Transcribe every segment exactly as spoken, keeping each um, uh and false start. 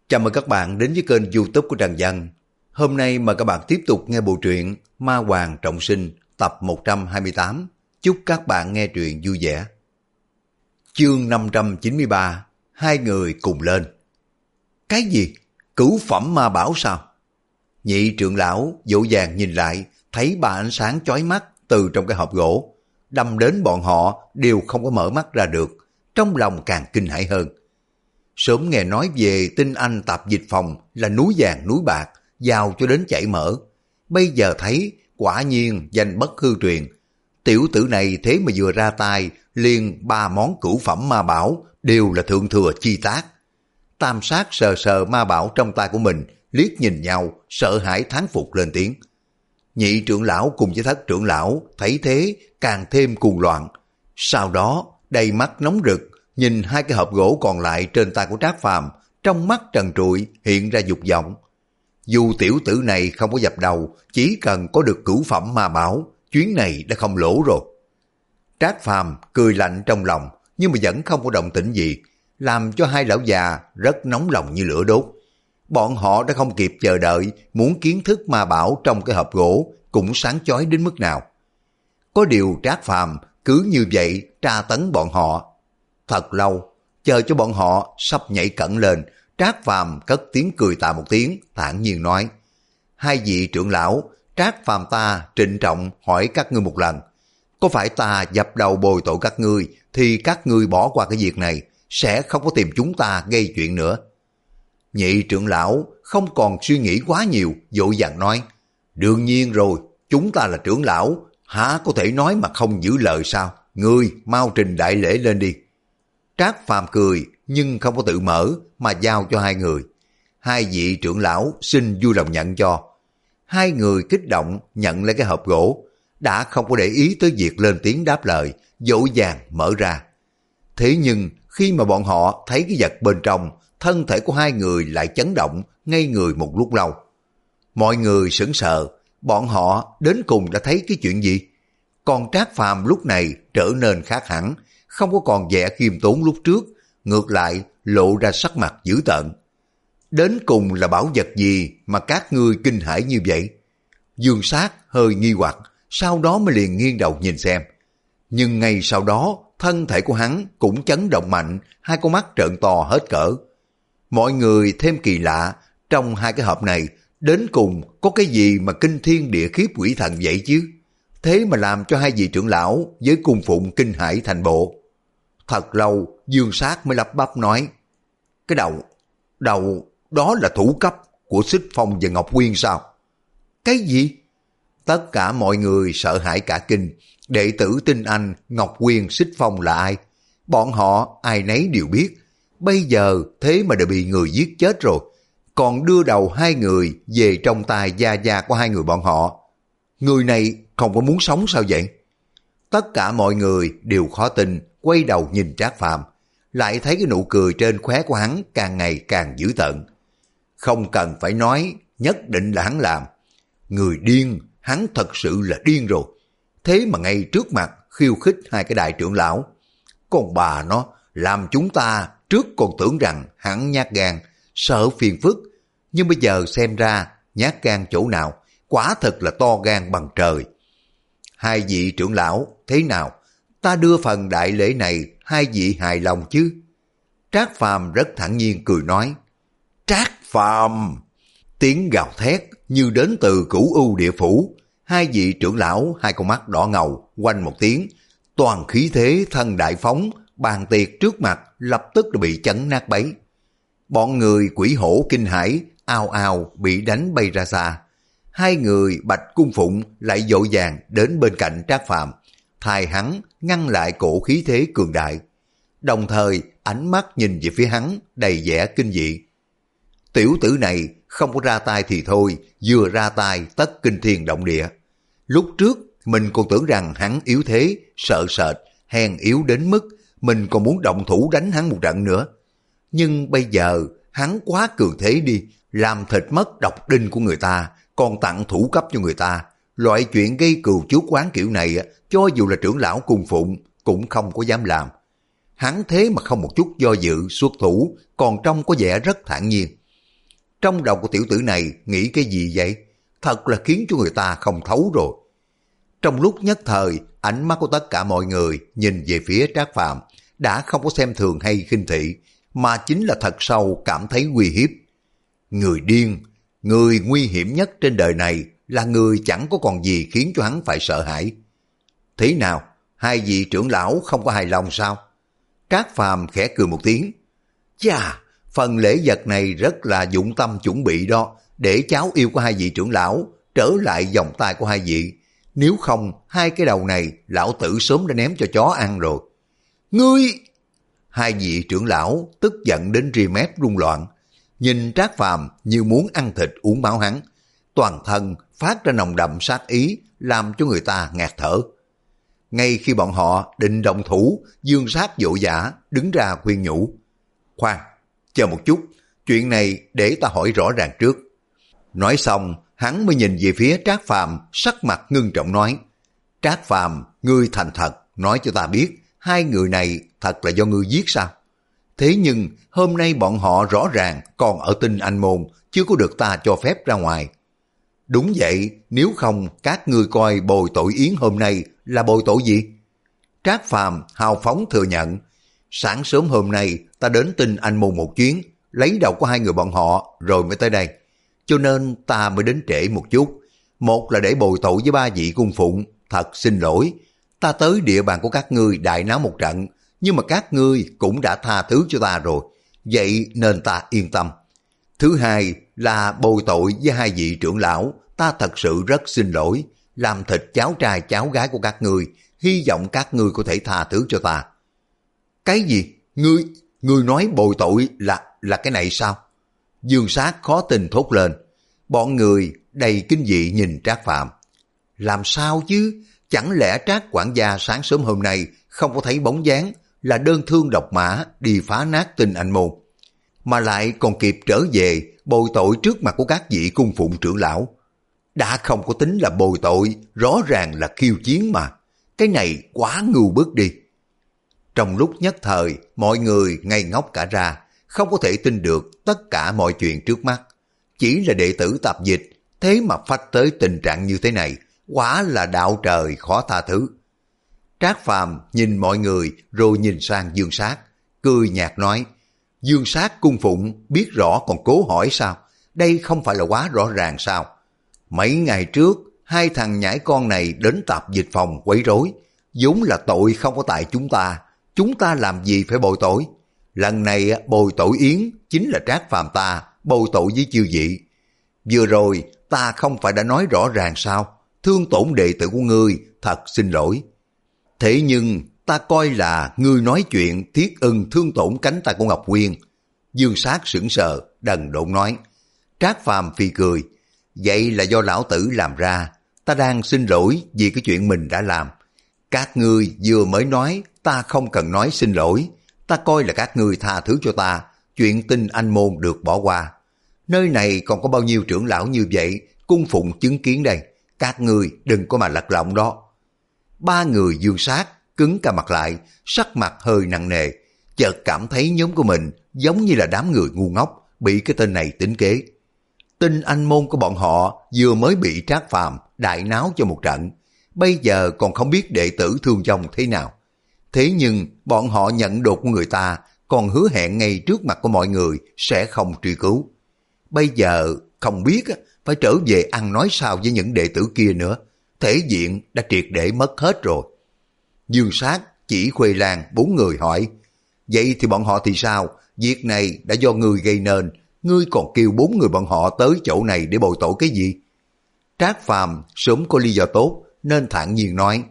Chào mừng các bạn đến với kênh YouTube của Trần Văn. Hôm nay mời các bạn tiếp tục nghe bộ truyện Ma Hoàng Trọng Sinh tập một trăm hai mươi tám. Chúc các bạn nghe truyện vui vẻ. Chương năm trăm chín mươi ba. Hai người cùng lên. Cái gì? Cửu phẩm ma bảo sao? Nhị trưởng lão vội vàng nhìn lại, thấy ba ánh sáng chói mắt từ trong cái hộp gỗ, đâm đến bọn họ đều không có mở mắt ra được, trong lòng càng kinh hãi hơn. Sớm nghe nói về tinh anh tạp dịch phòng là núi vàng núi bạc, giàu cho đến chảy mỡ. Bây giờ thấy quả nhiên danh bất hư truyền. Tiểu tử này thế mà vừa ra tay, liền ba món cửu phẩm ma bảo đều là thượng thừa chi tác. Tam sát sờ sờ ma bảo trong tay của mình, liếc nhìn nhau, sợ hãi thán phục lên tiếng. Nhị trưởng lão cùng với thất trưởng lão thấy thế càng thêm cuồng loạn. Sau đó đầy mắt nóng rực, nhìn hai cái hộp gỗ còn lại trên tay của Trác Phàm, trong mắt trần trụi hiện ra dục vọng. Dù tiểu tử này không có dập đầu, chỉ cần có được cửu phẩm ma bảo, chuyến này đã không lỗ rồi. Trác Phàm cười lạnh trong lòng, nhưng mà vẫn không có động tĩnh gì, làm cho hai lão già rất nóng lòng như lửa đốt. Bọn họ đã không kịp chờ đợi, muốn kiến thức ma bảo trong cái hộp gỗ cũng sáng chói đến mức nào. Có điều Trác Phàm cứ như vậy tra tấn bọn họ. Thật lâu, chờ cho bọn họ sắp nhảy cẫng lên, Trác Phàm cất tiếng cười tà một tiếng, thản nhiên nói: hai vị trưởng lão, Trác Phàm ta trịnh trọng hỏi các ngươi một lần, có phải ta dập đầu bồi tội các ngươi thì các ngươi bỏ qua cái việc này, sẽ không có tìm chúng ta gây chuyện nữa. Nhị trưởng lão không còn suy nghĩ quá nhiều, vội vàng nói: đương nhiên rồi, chúng ta là trưởng lão, há có thể nói mà không giữ lời sao? Ngươi mau trình đại lễ lên đi. Trác Phàm cười nhưng không có tự mở mà giao cho hai người. Hai vị trưởng lão xin vui lòng nhận cho. Hai người kích động nhận lấy cái hộp gỗ, đã không có để ý tới việc lên tiếng đáp lời, dỗ dàng mở ra. Thế nhưng khi mà bọn họ thấy cái vật bên trong, thân thể của hai người lại chấn động, ngây người một lúc lâu. Mọi người sững sờ, bọn họ đến cùng đã thấy cái chuyện gì? Còn Trác Phàm lúc này trở nên khác hẳn, không có còn vẻ khiêm tốn lúc trước, ngược lại lộ ra sắc mặt dữ tợn. Đến cùng là bảo vật gì mà các ngươi kinh hãi như vậy? Dương Sát hơi nghi hoặc, sau đó mới liền nghiêng đầu nhìn xem. Nhưng ngay sau đó, thân thể của hắn cũng chấn động mạnh, hai con mắt trợn to hết cỡ. Mọi người thêm kỳ lạ, trong hai cái hộp này, đến cùng có cái gì mà kinh thiên địa khiếp quỷ thần vậy chứ? Thế mà làm cho hai vị trưởng lão với cung phụng kinh hãi thành bộ. Thật lâu, Dương Sát mới lắp bắp nói: cái đầu, đầu đó là thủ cấp của Xích Phong và Ngọc Quyên sao? Cái gì? Tất cả mọi người sợ hãi cả kinh. Đệ tử tinh anh Ngọc Quyên Xích Phong là ai? Bọn họ ai nấy đều biết. Bây giờ thế mà đã bị người giết chết rồi, còn đưa đầu hai người về trong tay gia gia của hai người bọn họ. Người này không có muốn sống sao vậy? Tất cả mọi người đều khó tin, quay đầu nhìn Trác Phàm, lại thấy cái nụ cười trên khóe của hắn càng ngày càng dữ tợn. Không cần phải nói, nhất định là hắn làm. Người điên, hắn thật sự là điên rồi. Thế mà ngay trước mặt khiêu khích hai cái đại trưởng lão. Còn bà nó, làm chúng ta trước còn tưởng rằng hắn nhát gan, sợ phiền phức. Nhưng bây giờ xem ra, nhát gan chỗ nào, quả thật là to gan bằng trời. Hai vị trưởng lão, thế nào? Ta đưa phần đại lễ này, hai vị hài lòng chứ? Trác Phàm rất thản nhiên cười nói. Trác Phàm! Tiếng gào thét như đến từ cửu ưu địa phủ. Hai vị trưởng lão, hai con mắt đỏ ngầu, quanh một tiếng. Toàn khí thế thân đại phóng, bàn tiệc trước mặt lập tức bị chấn nát bấy. Bọn người quỷ hổ kinh hãi, ao ao bị đánh bay ra xa. Hai người Bạch Cung Phụng lại vội vàng đến bên cạnh Trác Phàm, thay hắn ngăn lại cổ khí thế cường đại. Đồng thời ánh mắt nhìn về phía hắn đầy vẻ kinh dị. Tiểu tử này không có ra tay thì thôi, vừa ra tay tất kinh thiên động địa. Lúc trước mình còn tưởng rằng hắn yếu thế, sợ sệt, hèn yếu đến mức mình còn muốn động thủ đánh hắn một trận nữa. Nhưng bây giờ hắn quá cường thế đi, làm thịt mất độc đinh của người ta, còn tặng thủ cấp cho người ta. Loại chuyện gây cừu chuốc oán kiểu này, cho dù là trưởng lão cung phụng cũng không có dám làm. Hắn thế mà không một chút do dự xuất thủ, còn trông có vẻ rất thản nhiên. Trong đầu của tiểu tử này nghĩ cái gì vậy? Thật là khiến cho người ta không thấu rồi. Trong lúc nhất thời, ánh mắt của tất cả mọi người nhìn về phía Trác Phàm đã không có xem thường hay khinh thị, mà chính là thật sâu cảm thấy uy hiếp. Người điên, người nguy hiểm nhất trên đời này là người chẳng có còn gì khiến cho hắn phải sợ hãi. Thế nào, hai vị trưởng lão không có hài lòng sao? Trác Phàm khẽ cười một tiếng. Chà, phần lễ vật này rất là dụng tâm chuẩn bị đó, để cháu yêu của hai vị trưởng lão trở lại vòng tay của hai vị. Nếu không, hai cái đầu này lão tử sớm đã ném cho chó ăn rồi. Ngươi! Hai vị trưởng lão tức giận đến ria mép rung loạn, nhìn Trác Phàm như muốn ăn thịt uống máu hắn, toàn thân phát ra nồng đậm sát ý, làm cho người ta ngạt thở. Ngay khi bọn họ định động thủ, Dương Sát vội vã đứng ra khuyên nhủ. Khoan, chờ một chút, chuyện này để ta hỏi rõ ràng trước. Nói xong, hắn mới nhìn về phía Trác Phàm, sắc mặt ngưng trọng nói. Trác Phàm, ngươi thành thật, nói cho ta biết, hai người này thật là do ngươi giết sao? Thế nhưng, hôm nay bọn họ rõ ràng còn ở Tinh Anh Môn, chưa có được ta cho phép ra ngoài. Đúng vậy, nếu không các ngươi coi bồi tội yến hôm nay là bồi tội gì? Trác Phàm hào phóng thừa nhận. Sáng sớm hôm nay ta đến Tinh Anh Môn một chuyến, lấy đầu của hai người bọn họ rồi mới tới đây. Cho nên ta mới đến trễ một chút. Một là để bồi tội với ba vị cung phụng, thật xin lỗi. Ta tới địa bàn của các ngươi đại náo một trận, nhưng mà các ngươi cũng đã tha thứ cho ta rồi, vậy nên ta yên tâm. Thứ hai là bồi tội với hai vị trưởng lão, ta thật sự rất xin lỗi, làm thịt cháu trai cháu gái của các ngươi, hy vọng các ngươi có thể tha thứ cho ta. Cái gì? Ngươi, ngươi nói bồi tội là, là cái này sao? Dương Sát khó tin thốt lên. Bọn người đầy kinh dị nhìn Trác Phàm. Làm sao chứ? Chẳng lẽ Trác quản gia sáng sớm hôm nay không có thấy bóng dáng, là đơn thương độc mã đi phá nát Tinh Anh Môn, mà lại còn kịp trở về bồi tội trước mặt của các vị cung phụng trưởng lão. Đã không có tính là bồi tội, rõ ràng là khiêu chiến mà. Cái này quá ngu bức đi. Trong lúc nhất thời, mọi người ngây ngốc cả ra, không có thể tin được tất cả mọi chuyện trước mắt. Chỉ là đệ tử tạp dịch, thế mà phách tới tình trạng như thế này, quả là đạo trời khó tha thứ. Trác Phàm nhìn mọi người rồi nhìn sang Dương Sát, cười nhạt nói. Dương Sát cung phụng biết rõ còn cố hỏi sao? Đây không phải là quá rõ ràng sao? Mấy ngày trước, hai thằng nhãi con này đến tạp dịch phòng quấy rối, vốn là tội không có tại chúng ta. Chúng ta làm gì phải bồi tội? Lần này bồi tội yến chính là Trác Phàm ta bồi tội với chư vị. Vừa rồi ta không phải đã nói rõ ràng sao? Thương tổn đệ tử của ngươi, thật xin lỗi. Thế nhưng ta coi là ngươi nói chuyện thiết ưng thương tổn cánh tay của Ngọc Quyên. Dương Sát sững sờ, đần độn nói. Trác Phàm phì cười. Vậy là do lão tử làm ra. Ta đang xin lỗi vì cái chuyện mình đã làm. Các ngươi vừa mới nói ta không cần nói xin lỗi. Ta coi là các ngươi tha thứ cho ta. Chuyện Tinh Anh Môn được bỏ qua. Nơi này còn có bao nhiêu trưởng lão như vậy, cung phụng chứng kiến đây. Các ngươi đừng có mà lật lọng đó. Ba người Dương Sát cứng cả mặt lại, sắc mặt hơi nặng nề, chợt cảm thấy nhóm của mình giống như là đám người ngu ngốc bị cái tên này tính kế. Tinh Anh Môn của bọn họ vừa mới bị Trác Phàm đại náo cho một trận, bây giờ còn không biết đệ tử thương vong thế nào. Thế nhưng bọn họ nhận đột của người ta, còn hứa hẹn ngay trước mặt của mọi người sẽ không truy cứu. Bây giờ không biết phải trở về ăn nói sao với những đệ tử kia nữa, thể diện đã triệt để mất hết rồi. Dương Sát chỉ Khuê Lan bốn người hỏi, vậy thì bọn họ thì sao? Việc này đã do ngươi gây nên, ngươi còn kêu bốn người bọn họ tới chỗ này để bồi tội cái gì? Trác Phàm sớm có lý do tốt nên thản nhiên nói,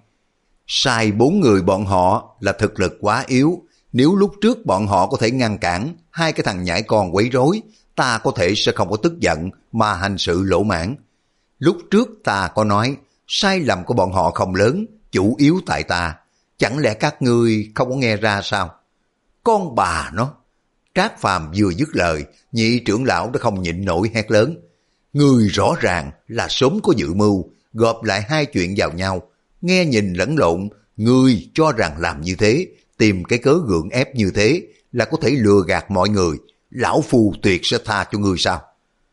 sai bốn người bọn họ là thực lực quá yếu. Nếu lúc trước bọn họ có thể ngăn cản hai cái thằng nhãi con quấy rối, ta có thể sẽ không có tức giận mà hành sự lỗ mãn. Lúc trước ta có nói, sai lầm của bọn họ không lớn, chủ yếu tại ta. Chẳng lẽ các ngươi không có nghe ra sao? Con bà nó! Trác Phàm vừa dứt lời, nhị trưởng lão đã không nhịn nổi hét lớn. Ngươi rõ ràng là sớm có dự mưu, gộp lại hai chuyện vào nhau. Nghe nhìn lẫn lộn, ngươi cho rằng làm như thế, tìm cái cớ gượng ép như thế là có thể lừa gạt mọi người. Lão Phu tuyệt sẽ tha cho ngươi sao?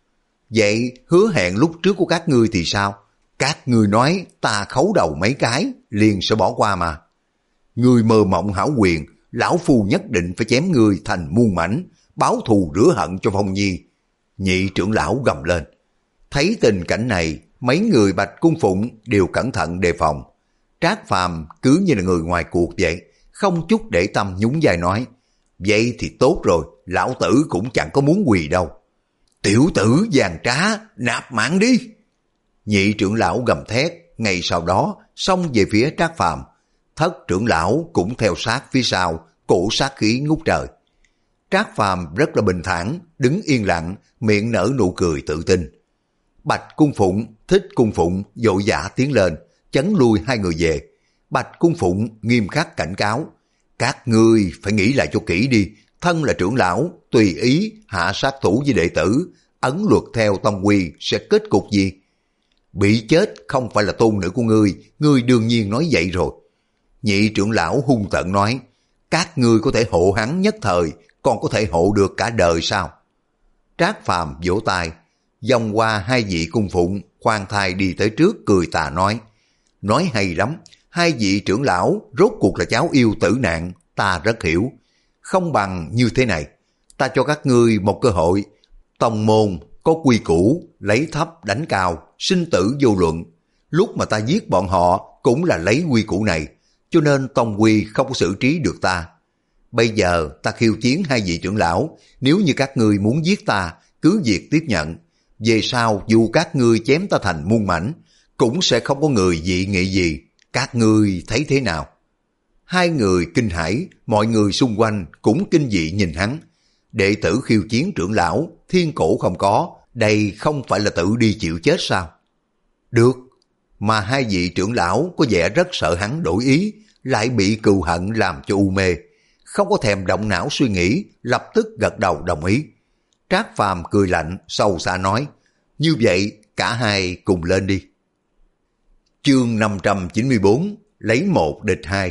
Vậy hứa hẹn lúc trước của các ngươi thì sao? Các ngươi nói ta khấu đầu mấy cái, liền sẽ bỏ qua mà. Ngươi mơ mộng hão quyền, lão phu nhất định phải chém ngươi thành muôn mảnh, báo thù rửa hận cho Phong Nhi. Nhị trưởng lão gầm lên. Thấy tình cảnh này, mấy người Bạch Cung Phụng đều cẩn thận đề phòng. Trác Phàm cứ như là người ngoài cuộc vậy, không chút để tâm nhún vai nói. Vậy thì tốt rồi, lão tử cũng chẳng có muốn quỳ đâu. Tiểu tử giàn trá, nạp mạng đi. Nhị trưởng lão gầm thét, ngay sau đó xông về phía Trác Phàm. Thất trưởng lão cũng theo sát phía sau, cổ sát khí ngút trời. Trác Phàm rất là bình thản, đứng yên lặng, miệng nở nụ cười tự tin. Bạch Cung Phụng, Thích Cung Phụng vội vã tiến lên, chấn lui hai người về. Bạch Cung Phụng nghiêm khắc cảnh cáo. Các ngươi phải nghĩ lại cho kỹ đi, thân là trưởng lão, tùy ý hạ sát thủ với đệ tử, ấn luật theo tông quy sẽ kết cục gì? Bị chết không phải là tôn nữ của ngươi, ngươi đương nhiên nói vậy rồi. Nhị trưởng lão hung tợn nói, các ngươi có thể hộ hắn nhất thời, còn có thể hộ được cả đời sao? Trác Phàm vỗ tay, vòng qua hai vị cung phụng, khoan thai đi tới trước cười tà nói, nói hay lắm, hai vị trưởng lão rốt cuộc là cháu yêu tử nạn, ta rất hiểu. Không bằng như thế này, ta cho các ngươi một cơ hội. Tông môn có quy củ, lấy thấp đánh cao, sinh tử vô luận. Lúc mà ta giết bọn họ cũng là lấy quy củ này, cho nên tông quy không có xử trí được ta. Bây giờ ta khiêu chiến hai vị trưởng lão, nếu như các ngươi muốn giết ta, cứ việc tiếp nhận. Về sau dù các ngươi chém ta thành muôn mảnh, cũng sẽ không có người dị nghị gì. Các ngươi thấy thế nào? Hai người kinh hãi, mọi người xung quanh cũng kinh dị nhìn hắn. Đệ tử khiêu chiến trưởng lão, thiên cổ không có, đây không phải là tự đi chịu chết sao? Được, mà hai vị trưởng lão có vẻ rất sợ hắn đổi ý, lại bị cừu hận làm cho u mê. Không có thèm động não suy nghĩ, lập tức gật đầu đồng ý. Trác Phàm cười lạnh, sâu xa nói, như vậy cả hai cùng lên đi. Chương năm trăm chín mươi bốn, lấy một địch hai.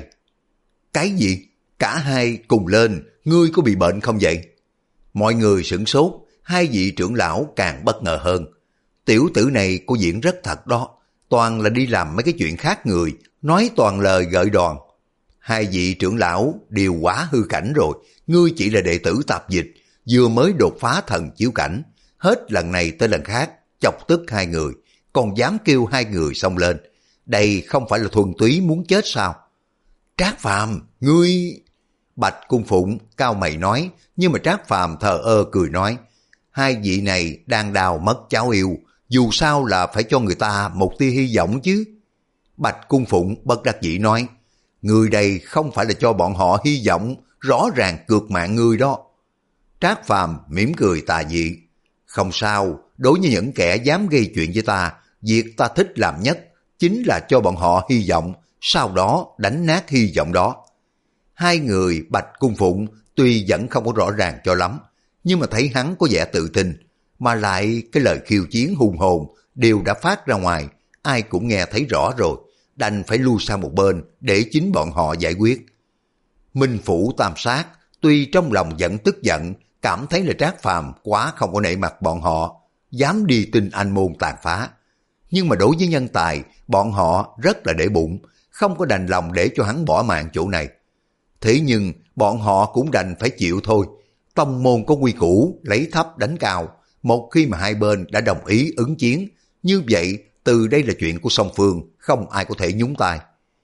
Cái gì? Cả hai cùng lên, ngươi có bị bệnh không vậy? Mọi người sửng sốt, hai vị trưởng lão càng bất ngờ hơn. Tiểu tử này cô diễn rất thật đó, toàn là đi làm mấy cái chuyện khác người, nói toàn lời gợi đòn. Hai vị trưởng lão đều quá hư cảnh rồi, ngươi chỉ là đệ tử tạp dịch, vừa mới đột phá thần chiếu cảnh, hết lần này tới lần khác, chọc tức hai người, còn dám kêu hai người xông lên. Đây không phải là thuần túy muốn chết sao? Trác Phàm, ngươi... Bạch Cung Phụng cao mày nói, nhưng mà Trác Phàm thờ ơ cười nói, hai vị này đang đào mất cháu yêu, dù sao là phải cho người ta một tia hy vọng chứ. Bạch Cung Phụng bất đắc dĩ nói, người đây không phải là cho bọn họ hy vọng, rõ ràng cược mạng ngươi đó. Trác Phàm mỉm cười tà dị, không sao, đối với những kẻ dám gây chuyện với ta, việc ta thích làm nhất chính là cho bọn họ hy vọng, sau đó đánh nát hy vọng đó. Hai người Bạch Cung Phụng tuy vẫn không có rõ ràng cho lắm, nhưng mà thấy hắn có vẻ tự tin, mà lại cái lời khiêu chiến hùng hồn đều đã phát ra ngoài, ai cũng nghe thấy rõ rồi, đành phải lui sang một bên để chính bọn họ giải quyết. Minh Phủ Tam Sát tuy trong lòng vẫn tức giận, cảm thấy là Trác Phàm quá không có nể mặt bọn họ, dám đi tin anh môn tàn phá. Nhưng mà đối với nhân tài, bọn họ rất là để bụng, không có đành lòng để cho hắn bỏ mạng chỗ này. Thế nhưng bọn họ cũng đành phải chịu thôi. Tông môn có quy củ, lấy thấp đánh cao. Một khi mà hai bên đã đồng ý ứng chiến, như vậy từ đây là chuyện của song phương, không ai có thể nhúng tay.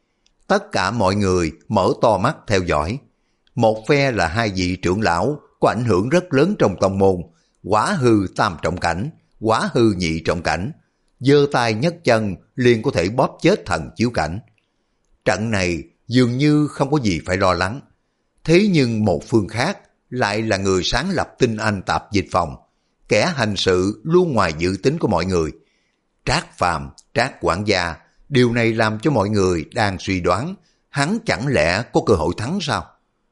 Tất cả mọi người mở to mắt theo dõi. Một phe là hai vị trưởng lão có ảnh hưởng rất lớn trong tông môn, Quá Hư tam trọng cảnh, Quá Hư nhị trọng cảnh, giơ tay nhấc chân liền có thể bóp chết thần chiếu cảnh. Trận này dường như không có gì phải lo lắng. Thế nhưng một phương khác lại là người sáng lập tinh anh tạp dịch phòng, kẻ hành sự luôn ngoài dự tính của mọi người. Trác Phàm, Trác quản gia, điều này làm cho mọi người đang suy đoán hắn chẳng lẽ có cơ hội thắng sao?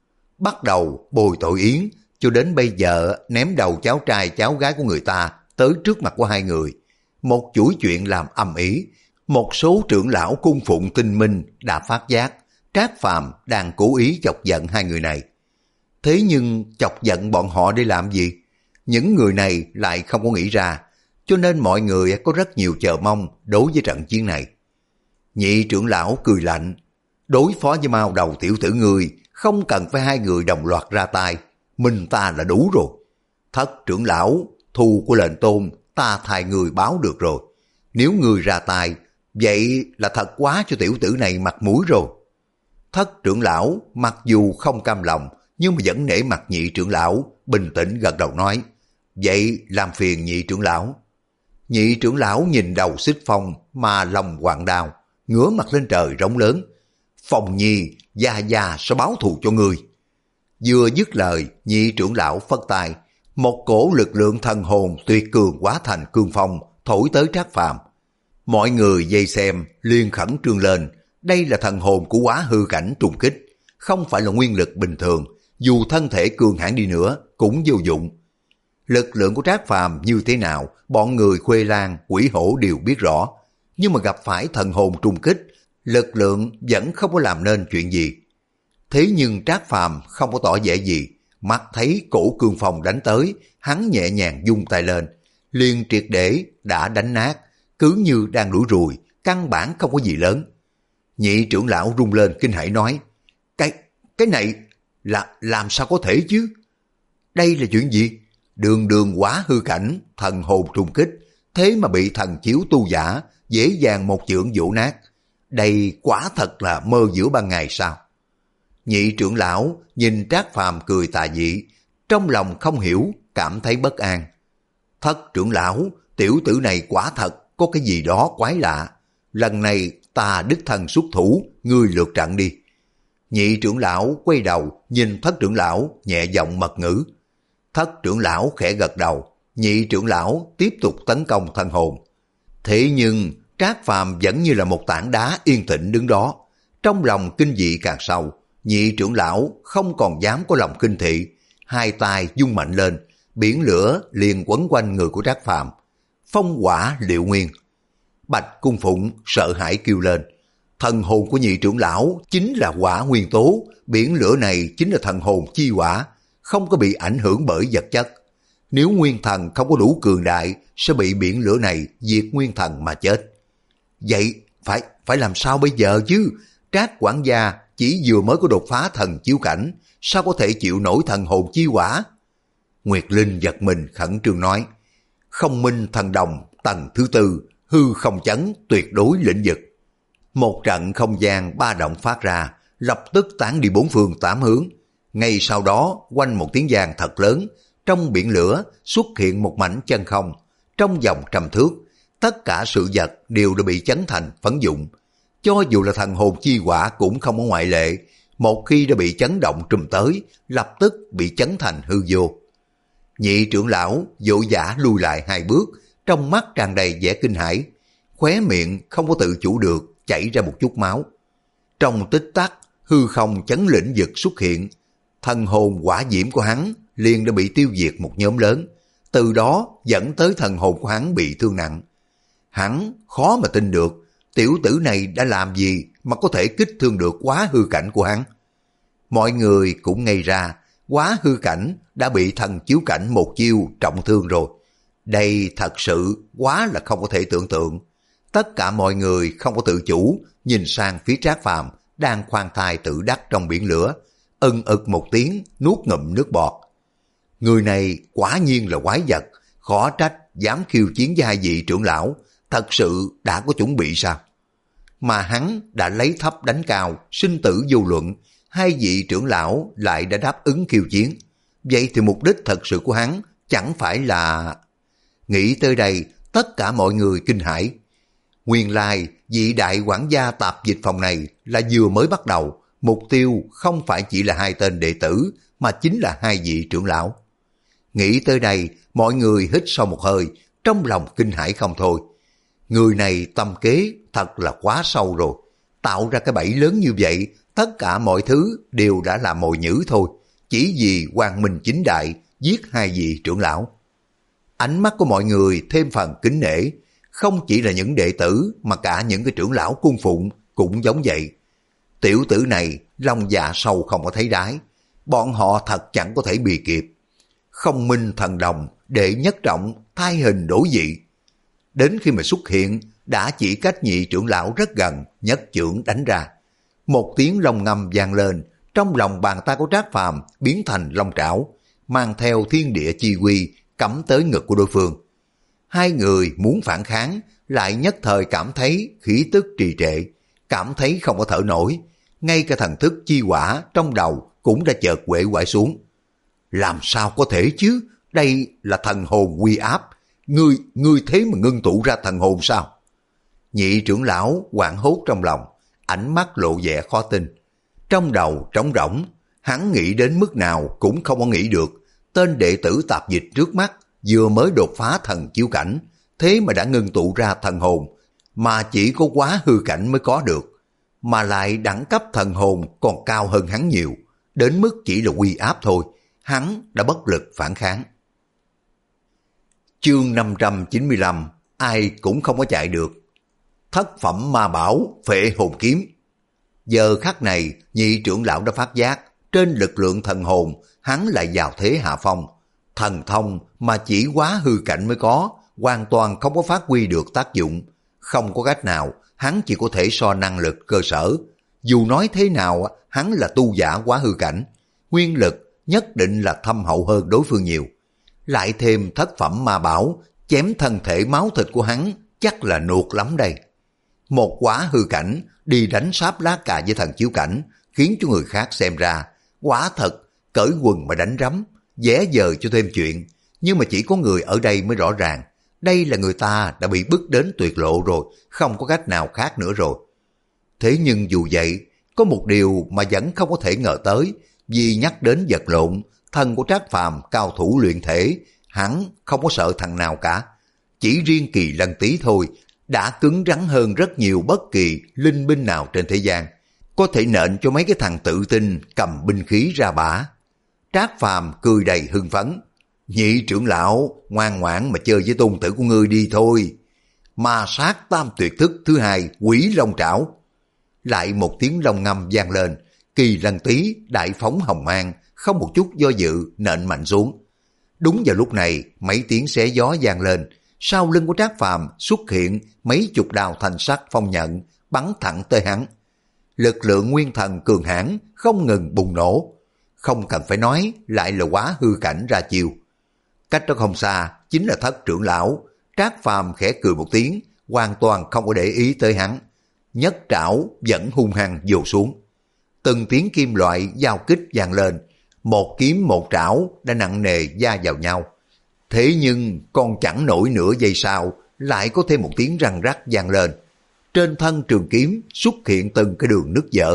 Bắt đầu bồi tội yến, cho đến bây giờ ném đầu cháu trai cháu gái của người ta tới trước mặt của hai người. Một chuỗi chuyện làm ầm ĩ, một số trưởng lão cung phụng tinh minh đã phát giác Trác Phàm đang cố ý chọc giận hai người này. Thế nhưng chọc giận bọn họ để làm gì? Những người này lại không có nghĩ ra, cho nên mọi người có rất nhiều chờ mong đối với trận chiến này. Nhị trưởng lão cười lạnh, đối phó với Mao đầu tiểu tử ngươi, không cần phải hai người đồng loạt ra tay, mình ta là đủ rồi. Thất trưởng lão, thù của lệnh tôn ta thay người báo được rồi. Nếu người ra tay, vậy là thật quá cho tiểu tử này mặt mũi rồi. Thất trưởng lão mặc dù không cam lòng, nhưng mà vẫn nể mặt nhị trưởng lão, bình tĩnh gật đầu nói, vậy làm phiền nhị trưởng lão. Nhị trưởng lão nhìn đầu Xích Phong mà lòng hoạn đau, ngửa mặt lên trời rống lớn, Phong Nhi, gia gia sẽ báo thù cho người. Vừa dứt lời, nhị trưởng lão phất tay, một cổ lực lượng thần hồn tuyệt cường hóa thành cương phong thổi tới Trác Phàm. Mọi người dây xem liền khẩn trương lên, đây là thần hồn của Quá Hư cảnh trùng kích, không phải là nguyên lực bình thường, dù thân thể cường hãn đi nữa cũng vô dụng. Lực lượng của Trác Phàm như thế nào, bọn người Khuê Lan, Quỷ Hổ đều biết rõ, nhưng mà gặp phải thần hồn trùng kích, lực lượng vẫn không có làm nên chuyện gì. Thế nhưng Trác Phàm không có tỏ vẻ gì, mắt thấy cổ cương phong đánh tới, hắn nhẹ nhàng vung tay lên, liền triệt để đã đánh nát, cứ như đang đuổi ruồi, căn bản không có gì lớn. Nhị trưởng lão rung lên kinh hãi nói, cái cái này là làm sao có thể chứ? Đây là chuyện gì? Đường đường Quá Hư cảnh, thần hồn trùng kích, thế mà bị thần chiếu tu giả dễ dàng một chưởng vỗ nát. Đây quả thật là mơ giữa ban ngày sao? Nhị trưởng lão nhìn Trác Phàm cười tà dị, trong lòng không hiểu, cảm thấy bất an. Thất trưởng lão, tiểu tử này quả thật có cái gì đó quái lạ. Lần này ta đích thân xuất thủ, ngươi lượt trận đi. Nhị trưởng lão quay đầu nhìn thất trưởng lão, nhẹ giọng mật ngữ. Thất trưởng lão khẽ gật đầu, nhị trưởng lão tiếp tục tấn công thần hồn. Thế nhưng Trác Phàm vẫn như là một tảng đá yên tĩnh đứng đó, trong lòng kinh dị càng sâu. Nhị trưởng lão không còn dám có lòng kinh thị, hai tay vung mạnh lên, biển lửa liền quấn quanh người của Trác Phàm. Phong hỏa liệu nguyên. Bạch Cung Phụng sợ hãi kêu lên, thần hồn của nhị trưởng lão chính là hỏa nguyên tố, biển lửa này chính là thần hồn chi hỏa, không có bị ảnh hưởng bởi vật chất. Nếu nguyên thần không có đủ cường đại, sẽ bị biển lửa này diệt nguyên thần mà chết. Vậy phải phải làm sao bây giờ chứ? Trác quản gia chỉ vừa mới có đột phá thần chiếu cảnh, sao có thể chịu nổi thần hồn chi hỏa? Nguyệt Linh giật mình khẩn trương nói, không minh thần đồng tầng thứ tư, hư không chấn tuyệt đối lĩnh vực. Một trận không gian ba động phát ra, lập tức tán đi bốn phương tám hướng. Ngay sau đó quanh một tiếng vang thật lớn, trong biển lửa xuất hiện một mảnh chân không. Trong vòng trăm thước, tất cả sự vật đều đã bị chấn thành phấn dụng. Cho dù là thần hồn chi hỏa cũng không có ngoại lệ, một khi đã bị chấn động trùm tới, lập tức bị chấn thành hư vô. Nhị trưởng lão vội vã lùi lại hai bước, trong mắt tràn đầy vẻ kinh hãi, khóe miệng không có tự chủ được chảy ra một chút máu. Trong tích tắc, hư không chấn lĩnh vực xuất hiện, thần hồn hỏa diễm của hắn liền đã bị tiêu diệt một nhóm lớn, từ đó dẫn tới thần hồn của hắn bị thương nặng. Hắn khó mà tin được, tiểu tử này đã làm gì mà có thể kích thương được Quá Hư cảnh của hắn. Mọi người cũng ngây ra, Quá Hư cảnh đã bị thần chiếu cảnh một chiêu trọng thương rồi. Đây thật sự quá là không có thể tưởng tượng. Tất cả mọi người không có tự chủ, nhìn sang phía Trác Phàm đang khoan thai tự đắc trong biển lửa, ân ực một tiếng nuốt ngụm nước bọt. Người này quả nhiên là quái vật, khó trách dám khiêu chiến với hai vị trưởng lão, thật sự đã có chuẩn bị sao? Mà hắn đã lấy thấp đánh cao, sinh tử vô luận, hai vị trưởng lão lại đã đáp ứng khiêu chiến. Vậy thì mục đích thật sự của hắn chẳng phải là... Nghĩ tới đây, tất cả mọi người kinh hãi. Nguyên lai, vị đại quản gia tạp dịch phòng này là vừa mới bắt đầu, mục tiêu không phải chỉ là hai tên đệ tử, mà chính là hai vị trưởng lão. Nghĩ tới đây, mọi người hít sâu một hơi, trong lòng kinh hãi không thôi. Người này tâm kế thật là quá sâu rồi, tạo ra cái bẫy lớn như vậy, tất cả mọi thứ đều đã là mồi nhữ thôi, chỉ vì quang minh chính đại giết hai vị trưởng lão. Ánh mắt của mọi người thêm phần kính nể, không chỉ là những đệ tử mà cả những cái trưởng lão cung phụng cũng giống vậy. Tiểu tử này lòng dạ sâu không có thấy đáy, bọn họ thật chẳng có thể bì kịp. Không minh thần đồng, đệ nhất trọng, thay hình đổi dị. đến khi mà xuất hiện đã chỉ cách Nhị trưởng lão rất gần, nhất chưởng đánh ra. Một tiếng long ngâm vang lên, trong lòng bàn tay của Trác Phàm biến thành long trảo, mang theo thiên địa chi uy cắm tới ngực của đối phương. Hai người muốn phản kháng, lại nhất thời cảm thấy khí tức trì trệ, cảm thấy không có thở nổi, ngay cả thần thức chi hỏa trong đầu cũng đã chợt uể oải xuống. Làm sao có thể chứ, đây là thần hồn uy áp, ngươi, ngươi thế mà ngưng tụ ra thần hồn sao? Nhị trưởng lão hoảng hốt trong lòng, ánh mắt lộ vẻ khó tin. Trong đầu trống rỗng, hắn nghĩ đến mức nào cũng không có nghĩ được, tên đệ tử tạp dịch trước mắt vừa mới đột phá thần chiếu cảnh, thế mà đã ngưng tụ ra thần hồn, mà chỉ có quá hư cảnh mới có được, mà lại đẳng cấp thần hồn còn cao hơn hắn nhiều, đến mức chỉ là uy áp thôi, hắn đã bất lực phản kháng. Chương năm trăm chín mươi lăm, ai cũng không có chạy được. Thất phẩm ma bảo Phệ Hồn Kiếm. Giờ khắc này, Nhị trưởng lão đã phát giác, trên lực lượng thần hồn, hắn lại vào thế hạ phong. Thần thông mà chỉ quá hư cảnh mới có, hoàn toàn không có phát huy được tác dụng. Không có cách nào, hắn chỉ có thể so năng lực cơ sở. Dù nói thế nào, hắn là tu giả quá hư cảnh, nguyên lực nhất định là thâm hậu hơn đối phương nhiều. Lại thêm thất phẩm ma bảo, chém thân thể máu thịt của hắn chắc là nuột lắm đây. Một quá hư cảnh đi đánh sáp lá cà với thần chiếu cảnh, khiến cho người khác xem ra quả thật cởi quần mà đánh rắm, vẽ vời cho thêm chuyện. Nhưng mà chỉ có người ở đây mới rõ ràng, đây là người ta đã bị bức đến tuyệt lộ rồi, không có cách nào khác nữa rồi. Thế nhưng dù vậy, có một điều mà vẫn không có thể ngờ tới, vì nhắc đến vật lộn, thân của Trác Phàm cao thủ luyện thể, hắn không có sợ thằng nào cả. Chỉ riêng Kỳ Lân Tý thôi, đã cứng rắn hơn rất nhiều bất kỳ linh binh nào trên thế gian, có thể nện cho mấy cái thằng tự tin cầm binh khí ra bả. Trác Phàm cười đầy hưng phấn. Nhị trưởng lão, ngoan ngoãn mà chơi với tôn tử của ngươi đi thôi. Ma sát tam tuyệt thức thứ hai, Quỷ Long Trảo. Lại một tiếng long ngâm vang lên, Kỳ Lân Tý đại phóng hồng mang, không một chút do dự nện mạnh xuống. Đúng vào lúc này, mấy tiếng xé gió vang lên, sau lưng của Trác Phàm xuất hiện mấy chục đao thanh sắc phong nhận bắn thẳng tới hắn. Lực lượng nguyên thần cường hãn không ngừng bùng nổ, không cần phải nói lại là quá hư cảnh ra chiêu. Cách đó không xa chính là Thất trưởng lão. Trác Phàm khẽ cười một tiếng, hoàn toàn không có để ý tới hắn, nhất trảo vẫn hung hăng vồ xuống. Từng tiếng kim loại giao kích vang lên, một kiếm một trảo đã nặng nề va vào nhau. Thế nhưng còn chẳng nổi nửa giây sau, lại có thêm một tiếng răng rắc vang lên. Trên thân trường kiếm xuất hiện từng cái đường nứt vỡ.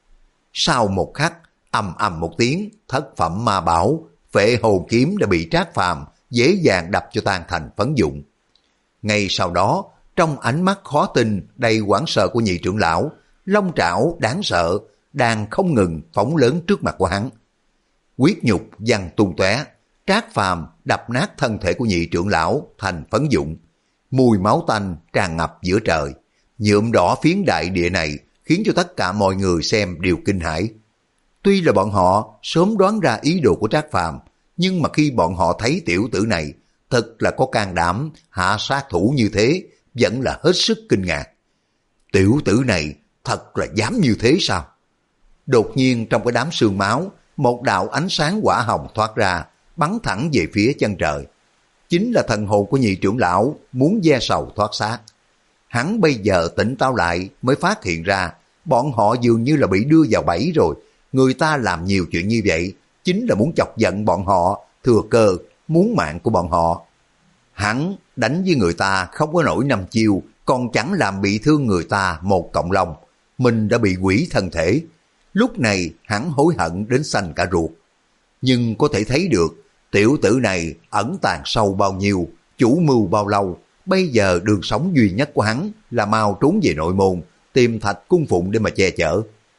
Sau một khắc, ầm ầm một tiếng, thất phẩm ma bảo Phệ Hồn Kiếm đã bị Trác Phàm dễ dàng đập cho tan thành phấn vụn. Ngay sau đó, trong ánh mắt khó tin đầy hoảng sợ của Nhị trưởng lão, long trảo đáng sợ đang không ngừng phóng lớn trước mặt của hắn. Huyết nhục văng tung tóe, Trác Phàm đập nát thân thể của Nhị trưởng lão thành phấn vụn. Mùi máu tanh tràn ngập giữa trời, nhuộm đỏ phiến đại địa này, khiến cho tất cả mọi người xem đều kinh hãi. Tuy là bọn họ sớm đoán ra ý đồ của Trác Phàm, nhưng mà khi bọn họ thấy tiểu tử này thật là có can đảm hạ sát thủ như thế, vẫn là hết sức kinh ngạc. Tiểu tử này thật là dám như thế sao? Đột nhiên trong cái đám sương máu, một đạo ánh sáng hỏa hồng thoát ra, bắn thẳng về phía chân trời. Chính là thần hồn của Nhị trưởng lão muốn gieo sầu thoát xác. Hắn bây giờ tỉnh táo lại mới phát hiện ra, bọn họ dường như là bị đưa vào bẫy rồi. Người ta làm nhiều chuyện như vậy, chính là muốn chọc giận bọn họ, thừa cơ, muốn mạng của bọn họ. Hắn đánh với người ta không có nổi năm chiêu, còn chẳng làm bị thương người ta một cộng long. Mình đã bị quỷ thân thể. Lúc này hắn hối hận đến xanh cả ruột. Nhưng có thể thấy được, tiểu tử này ẩn tàng sâu bao nhiêu, chủ mưu bao lâu. Bây giờ đường sống duy nhất của hắn là mau trốn về nội môn, tìm Thạch Cung Phụng để mà che chở.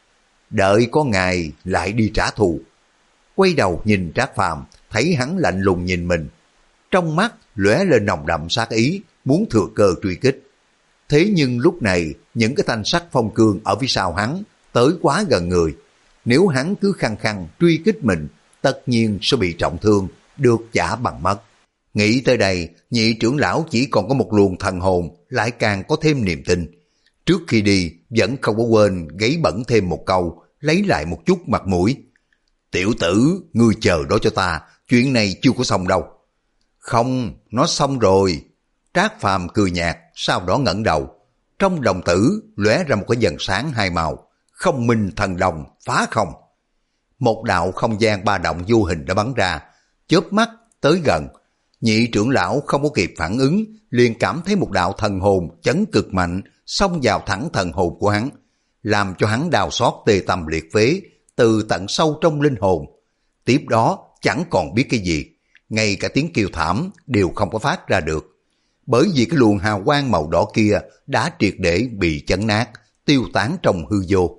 Đợi có ngày lại đi trả thù. Quay đầu nhìn Trác Phàm, thấy hắn lạnh lùng nhìn mình. Trong mắt lóe lên nồng đậm sát ý, muốn thừa cơ truy kích. Thế nhưng lúc này, những cái thanh sắc phong cương ở phía sau hắn tới quá gần người. Nếu hắn cứ khăng khăng truy kích mình, tất nhiên sẽ bị trọng thương, được trả bằng mất. Nghĩ tới đây, nhị trưởng lão chỉ còn có một luồng thần hồn, lại càng có thêm niềm tin. Trước khi đi, vẫn không có quên gáy bẩn thêm một câu, lấy lại một chút mặt mũi. Tiểu tử, ngươi chờ đó cho ta, chuyện này chưa có xong đâu. Không, nó xong rồi. Trác Phàm cười nhạt, sau đó ngẩng đầu. Trong đồng tử lóe ra một cái dần sáng hai màu, không minh thần đồng, phá không. Một đạo không gian ba động vô hình đã bắn ra, chớp mắt tới gần. Nhị trưởng lão không có kịp phản ứng, liền cảm thấy một đạo thần hồn chấn cực mạnh xông vào thẳng thần hồn của hắn, làm cho hắn đau xót tê tâm liệt phế từ tận sâu trong linh hồn. Tiếp đó chẳng còn biết cái gì, ngay cả tiếng kêu thảm đều không có phát ra được, bởi vì cái luồng hào quang màu đỏ kia đã triệt để bị chấn nát, tiêu tán trong hư vô.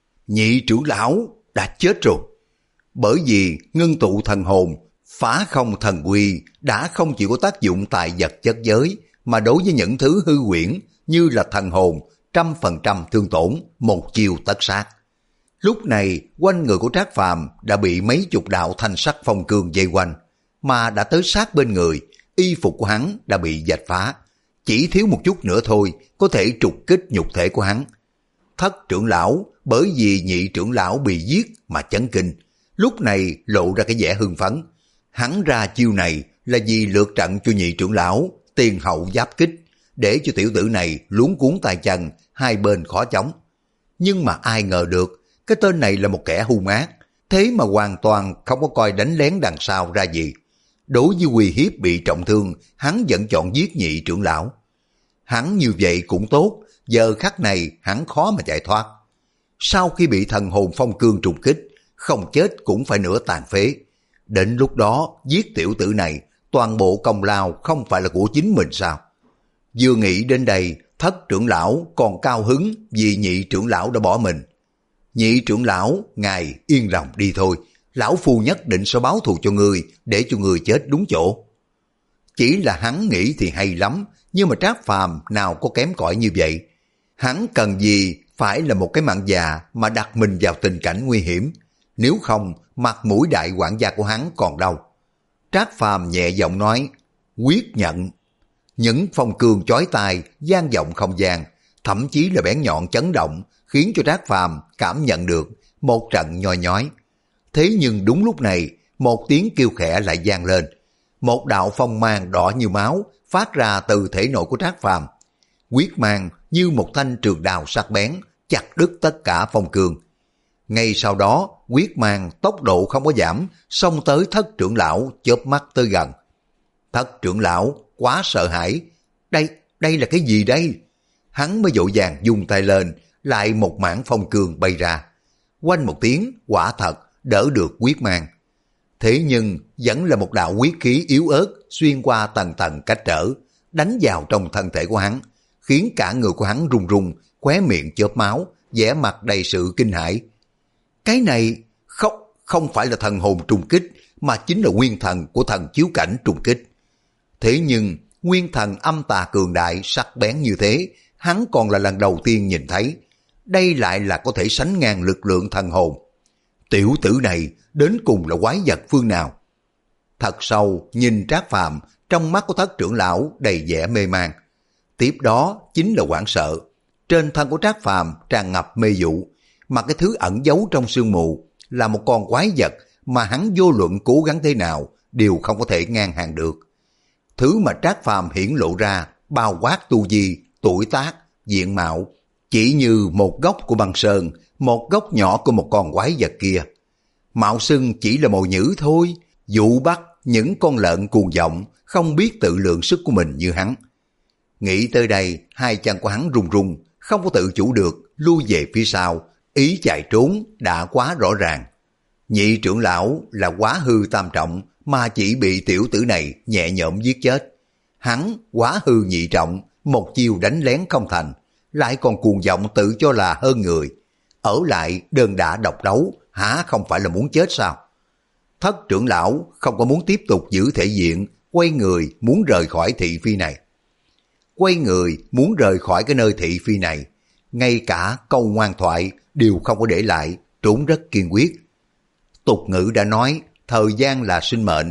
Nhị trưởng lão đã chết rồi, bởi vì ngưng tụ thần hồn, phá không thần quy đã không chỉ có tác dụng tại vật chất giới, mà đối với những thứ hư huyễn như là thần hồn, trăm phần trăm thương tổn, một chiêu tất sát. Lúc này quanh người của Trác Phàm đã bị mấy chục đạo thanh sắc phong cương vây quanh, mà đã tới sát bên người, y phục của hắn đã bị vạch phá, chỉ thiếu một chút nữa thôi có thể trục kích nhục thể của hắn. Thất trưởng lão bởi vì nhị trưởng lão bị giết mà chấn kinh, lúc này lộ ra cái vẻ hưng phấn. Hắn ra chiêu này là vì lượt trận cho nhị trưởng lão tiền hậu giáp kích, để cho tiểu tử này luống cuốn tay chân, hai bên khó chống. Nhưng mà ai ngờ được, cái tên này là một kẻ hung ác, thế mà hoàn toàn không có coi đánh lén đằng sau ra gì. Đối với uy hiếp bị trọng thương, hắn vẫn chọn giết nhị trưởng lão. Hắn như vậy cũng tốt, giờ khắc này hắn khó mà chạy thoát. Sau khi bị thần hồn phong cương trùng kích, không chết cũng phải nửa tàn phế. Đến lúc đó giết tiểu tử này, toàn bộ công lao không phải là của chính mình sao? Vừa nghĩ đến đây, thất trưởng lão còn cao hứng vì nhị trưởng lão đã bỏ mình. Nhị trưởng lão, ngài yên lòng đi thôi, lão phu nhất định sẽ báo thù cho người, để cho người chết đúng chỗ. Chỉ là hắn nghĩ thì hay lắm, nhưng mà Trác Phàm nào có kém cỏi như vậy. Hắn cần gì phải là một cái mạng già mà đặt mình vào tình cảnh nguy hiểm, nếu không mặt mũi đại quản gia của hắn còn đâu. Trác Phàm nhẹ giọng nói, quyết nhận. Những phong cương chói tai vang vọng không gian, thậm chí là bén nhọn chấn động, khiến cho Trác Phàm cảm nhận được một trận nhoi nhói. Thế nhưng đúng lúc này, một tiếng kêu khẽ lại vang lên. Một đạo phong mang đỏ như máu phát ra từ thể nội của Trác Phàm. Quyết mang như một thanh trường đào sắc bén, chặt đứt tất cả phong cương. Ngay sau đó, quyết mang tốc độ không có giảm, xông tới thất trưởng lão, chớp mắt tới gần. Thất trưởng lão quá sợ hãi. Đây, đây là cái gì đây? Hắn mới vội vàng dùng tay lên, lại một mảng phong cương bay ra. Quanh một tiếng, quả thật, đỡ được quyết mang. Thế nhưng, vẫn là một đạo quyết khí yếu ớt, xuyên qua tầng tầng cách trở, đánh vào trong thân thể của hắn, khiến cả người của hắn run run, khóe miệng chớp máu, vẻ mặt đầy sự kinh hãi. Cái này không, không phải là thần hồn trùng kích, mà chính là nguyên thần của thần chiếu cảnh trùng kích. Thế nhưng, nguyên thần âm tà cường đại sắc bén như thế, hắn còn là lần đầu tiên nhìn thấy. Đây lại là có thể sánh ngang lực lượng thần hồn. Tiểu tử này đến cùng là quái vật phương nào? Thật sâu nhìn Trác Phàm, trong mắt của thất trưởng lão đầy vẻ mê man. Tiếp đó chính là hoảng sợ. Trên thân của Trác Phàm tràn ngập mê vụ, mà cái thứ ẩn giấu trong sương mù là một con quái vật mà hắn vô luận cố gắng thế nào đều không có thể ngang hàng được. Thứ mà Trác Phàm hiển lộ ra bao quát tu vi, tuổi tác, diện mạo, chỉ như một góc của băng sơn, một góc nhỏ của một con quái vật kia. Mạo xưng chỉ là mồi nhữ thôi, dụ bắt những con lợn cuồng vọng, không biết tự lượng sức của mình như hắn. Nghĩ tới đây, hai chân của hắn run run, không có tự chủ được, lui về phía sau, ý chạy trốn đã quá rõ ràng. Nhị trưởng lão là quá hư tam trọng, mà chỉ bị tiểu tử này nhẹ nhõm giết chết. Hắn quá hư nhị trọng, một chiêu đánh lén không thành, lại còn cuồng vọng tự cho là hơn người. Ở lại đơn đả độc đấu, hả không phải là muốn chết sao? Thất trưởng lão không có muốn tiếp tục giữ thể diện, quay người muốn rời khỏi thị phi này. Quay người muốn rời khỏi cái nơi thị phi này, ngay cả câu ngoan thoại đều không có để lại, trốn rất kiên quyết. Tục ngữ đã nói, thời gian là sinh mệnh,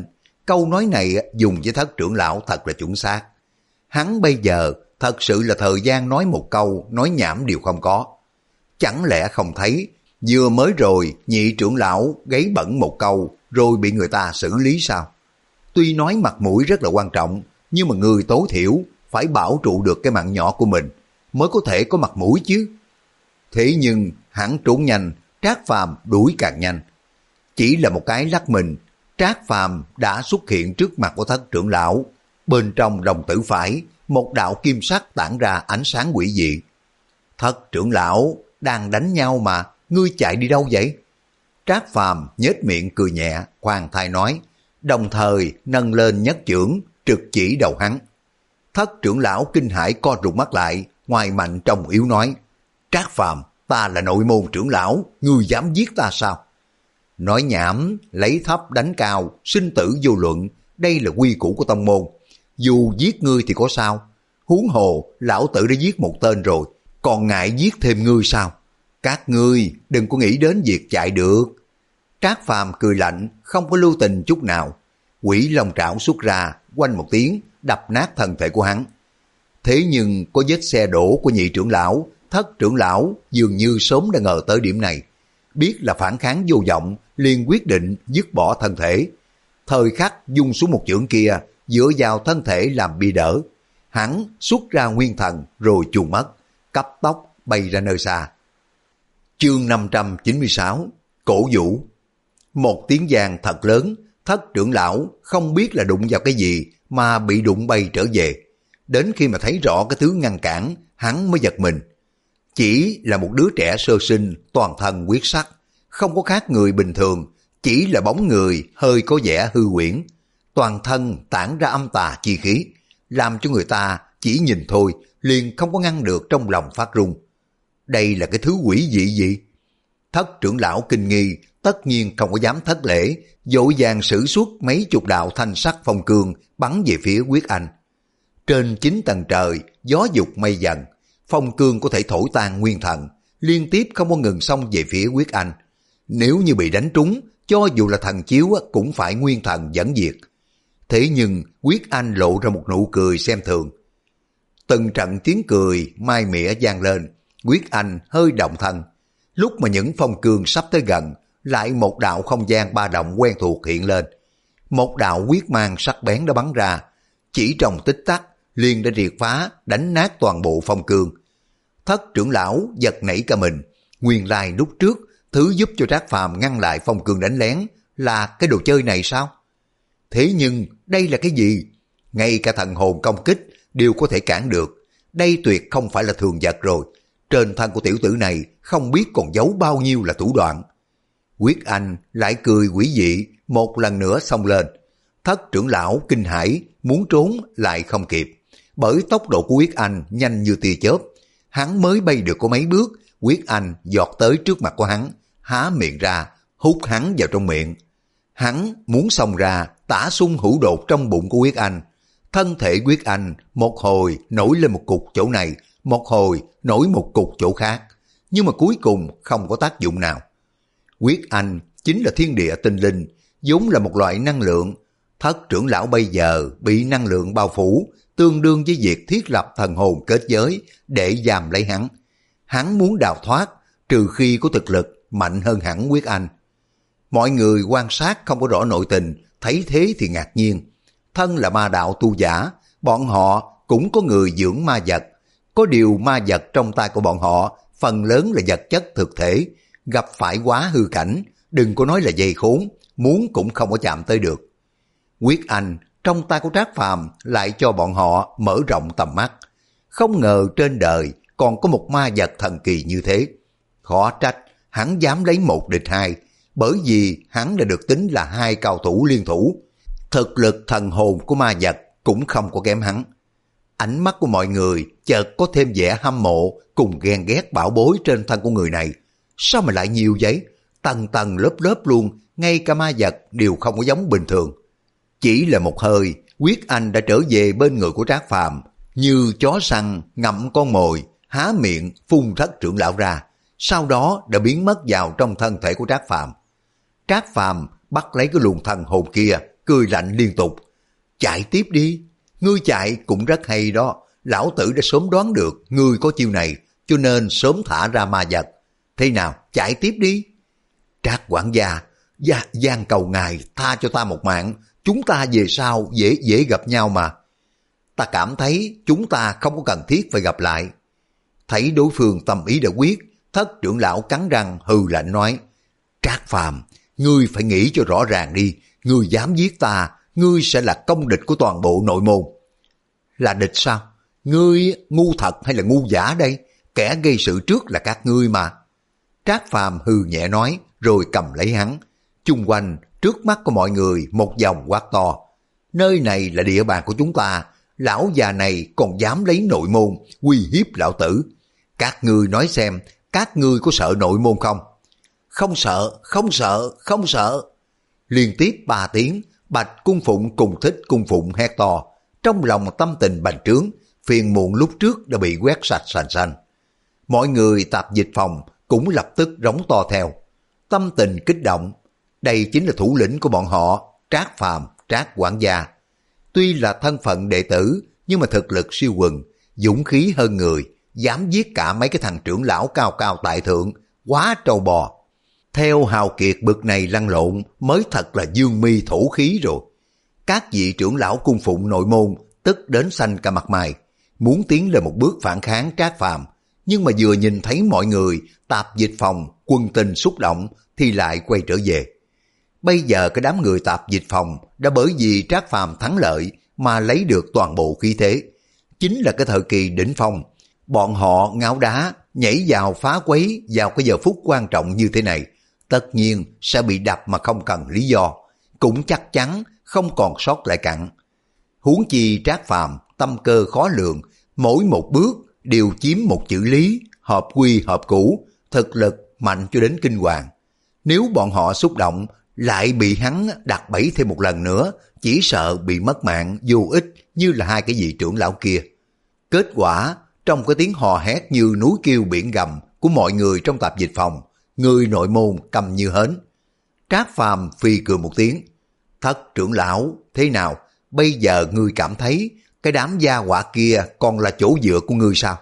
Câu nói này dùng với Thất trưởng lão thật là chuẩn xác. Hắn bây giờ thật sự là thời gian nói một câu, nói nhảm đều không có. Chẳng lẽ không thấy, vừa mới rồi nhị trưởng lão gáy bẩn một câu rồi bị người ta xử lý sao? Tuy nói mặt mũi rất là quan trọng, nhưng mà người tối thiểu phải bảo trụ được cái mạng nhỏ của mình, mới có thể có mặt mũi chứ. Thế nhưng hắn trốn nhanh, Trác Phàm đuổi càng nhanh. Chỉ là một cái lắc mình, Trác Phàm đã xuất hiện trước mặt của Thất trưởng lão. Bên trong đồng tử phải, một đạo kim sắc tản ra ánh sáng quỷ dị. Thất trưởng lão, đang đánh nhau mà, ngươi chạy đi đâu vậy? Trác Phàm nhếch miệng cười nhẹ, khoan thai nói, đồng thời nâng lên nhất chưởng, trực chỉ đầu hắn. Thất trưởng lão kinh hãi co rụt mắt lại, ngoài mạnh trong yếu nói, Trác Phàm, ta là nội môn trưởng lão, ngươi dám giết ta sao? Nói nhảm, lấy thấp đánh cao, sinh tử vô luận, đây là quy củ của tông môn. Dù giết ngươi thì có sao? Huống hồ, lão tử đã giết một tên rồi, còn ngại giết thêm ngươi sao? Các ngươi đừng có nghĩ đến việc chạy được. Trác Phàm cười lạnh, không có lưu tình chút nào. Quỷ long trảo xuất ra, quanh một tiếng, đập nát thân thể của hắn. Thế nhưng có vết xe đổ của nhị trưởng lão, Thất trưởng lão dường như sớm đã ngờ tới điểm này. Biết là phản kháng vô vọng, liền quyết định dứt bỏ thân thể. Thời khắc dung xuống một chưởng kia, dựa vào thân thể làm bia đỡ. Hắn xuất ra nguyên thần rồi chuồn mất, cấp tốc bay ra nơi xa. Chương năm trăm chín mươi sáu, cổ vũ. Một tiếng vang thật lớn, Thất trưởng lão không biết là đụng vào cái gì mà bị đụng bay trở về. Đến khi mà thấy rõ cái thứ ngăn cản, hắn mới giật mình. Chỉ là một đứa trẻ sơ sinh, toàn thân huyết sắc, không có khác người bình thường, chỉ là bóng người hơi có vẻ hư huyễn, toàn thân tản ra âm tà chi khí, làm cho người ta chỉ nhìn thôi liền không có ngăn được trong lòng phát run. Đây là cái thứ quỷ dị gì? Thất trưởng lão kinh nghi, tất nhiên không có dám thất lễ, vội vàng sử xuất mấy chục đạo thanh sắc phong cương bắn về phía Quyết Anh. Trên chín tầng trời, gió dục mây dần, phong cương có thể thổi tan nguyên thần, liên tiếp không có ngừng xông về phía Quyết Anh. Nếu như bị đánh trúng, cho dù là thần chiếu cũng phải nguyên thần dẫn diệt. Thế nhưng Quyết Anh lộ ra một nụ cười xem thường. Từng trận tiếng cười mai mỉa vang lên, Quyết Anh hơi động thân. Lúc mà những phong cương sắp tới gần, lại một đạo không gian ba động quen thuộc hiện lên. Một đạo quyết mang sắc bén đã bắn ra, chỉ trong tích tắc liền đã triệt phá, đánh nát toàn bộ phong cương. Thất trưởng lão giật nảy cả mình, nguyên lai lúc trước thứ giúp cho Trác Phàm ngăn lại phong cương đánh lén là cái đồ chơi này sao? Thế nhưng đây là cái gì? Ngay cả thần hồn công kích đều có thể cản được, đây tuyệt không phải là thường vật rồi. Trên thân của tiểu tử này không biết còn giấu bao nhiêu là thủ đoạn. Quyết Anh lại cười quỷ dị, một lần nữa xông lên. Thất trưởng lão kinh hãi, muốn trốn lại không kịp, bởi tốc độ của Quyết Anh nhanh như tia chớp. Hắn mới bay được có mấy bước, Quyết Anh giọt tới trước mặt của hắn, há miệng ra, hút hắn vào trong miệng. Hắn muốn xông ra, tả xung hữu đột trong bụng của Quyết Anh. Thân thể Quyết Anh một hồi nổi lên một cục chỗ này, một hồi nổi một cục chỗ khác, nhưng mà cuối cùng không có tác dụng nào. Quyết Anh chính là thiên địa tinh linh, vốn là một loại năng lượng. Thất trưởng lão bây giờ bị năng lượng bao phủ, tương đương với việc thiết lập thần hồn kết giới để giam lấy hắn. Hắn muốn đào thoát, trừ khi có thực lực mạnh hơn hẳn Quyết Anh. Mọi người quan sát không có rõ nội tình, thấy thế thì ngạc nhiên. Thân là ma đạo tu giả, bọn họ cũng có người dưỡng ma vật. Có điều ma vật trong tay của bọn họ phần lớn là vật chất thực thể, gặp phải quá hư cảnh, đừng có nói là dây khốn, muốn cũng không có chạm tới được. Quyết Anh trong tay của Trác Phàm lại cho bọn họ mở rộng tầm mắt. Không ngờ trên đời còn có một ma vật thần kỳ như thế. Khó trách hắn dám lấy một địch hai, bởi vì hắn đã được tính là hai cao thủ liên thủ. Thực lực thần hồn của ma vật cũng không có kém hắn. Ánh mắt của mọi người chợt có thêm vẻ hâm mộ cùng ghen ghét bảo bối trên thân của người này. Sao mà lại nhiều vậy? Tầng tầng lớp lớp luôn, ngay cả ma vật đều không có giống bình thường. Chỉ là một hơi, Quyết Anh đã trở về bên người của Trác Phàm, như chó săn ngậm con mồi, há miệng phun Thất trưởng lão ra, sau đó đã biến mất vào trong thân thể của Trác Phàm. Trác Phàm bắt lấy cái luồng thần hồn kia, cười lạnh liên tục. Chạy tiếp đi, ngươi chạy cũng rất hay đó, lão tử đã sớm đoán được ngươi có chiêu này, cho nên sớm thả ra ma vật. Thế nào, chạy tiếp đi. Trác quản gia, gia, gian cầu ngài tha cho ta một mạng, chúng ta về sau dễ dễ gặp nhau mà. Ta cảm thấy chúng ta không có cần thiết phải gặp lại. Thấy đối phương tâm ý đã quyết, Thất trưởng lão cắn răng hừ lạnh nói, Trác Phàm, ngươi phải nghĩ cho rõ ràng đi, ngươi dám giết ta, ngươi sẽ là công địch của toàn bộ nội môn. Là địch sao? Ngươi ngu thật hay là ngu giả đây? Kẻ gây sự trước là các ngươi mà. Trác Phàm hừ nhẹ nói, rồi cầm lấy hắn. Chung quanh, trước mắt của mọi người, một vòng quát to. Nơi này là địa bàn của chúng ta, lão già này còn dám lấy nội môn, uy hiếp lão tử. Các ngươi nói xem, các ngươi có sợ nội môn không? Không sợ, không sợ, không sợ. Liên tiếp ba tiếng, Bạch Cung Phụng cùng Thích Cung Phụng hét to. Trong lòng tâm tình bành trướng, phiền muộn lúc trước đã bị quét sạch sành xanh. Mọi người tạp dịch phòng cũng lập tức rống to theo. Tâm tình kích động, đây chính là thủ lĩnh của bọn họ, Trác Phàm, Trác quản gia. Tuy là thân phận đệ tử, nhưng mà thực lực siêu quần, dũng khí hơn người, dám giết cả mấy cái thằng trưởng lão cao cao tại thượng, quá trâu bò. Theo hào kiệt bực này lăn lộn mới thật là dương mi thổ khí rồi. Các vị trưởng lão cung phụng nội môn tức đến xanh cả mặt mày, muốn tiến lên một bước phản kháng Trác Phàm, nhưng mà vừa nhìn thấy mọi người tạp dịch phòng quân tình xúc động thì lại quay trở về. Bây giờ cái đám người tạp dịch phòng đã bởi vì Trác Phàm thắng lợi mà lấy được toàn bộ khí thế, chính là cái thời kỳ đỉnh phong. Bọn họ ngáo đá nhảy vào phá quấy vào cái giờ phút quan trọng như thế này, tất nhiên sẽ bị đập mà không cần lý do, cũng chắc chắn không còn sót lại cặn. Huống chi Trác Phàm tâm cơ khó lường, mỗi một bước đều chiếm một chữ lý, hợp quy hợp củ, thực lực mạnh cho đến kinh hoàng. Nếu bọn họ xúc động lại bị hắn đặt bẫy thêm một lần nữa, chỉ sợ bị mất mạng vô ích như là hai cái vị trưởng lão kia. Kết quả, trong cái tiếng hò hét như núi kêu biển gầm của mọi người trong tạp dịch phòng, người nội môn câm như hến. Trác Phàm phi cười một tiếng. Thất trưởng lão, thế nào? Bây giờ ngươi cảm thấy cái đám gia hỏa kia còn là chỗ dựa của ngươi sao?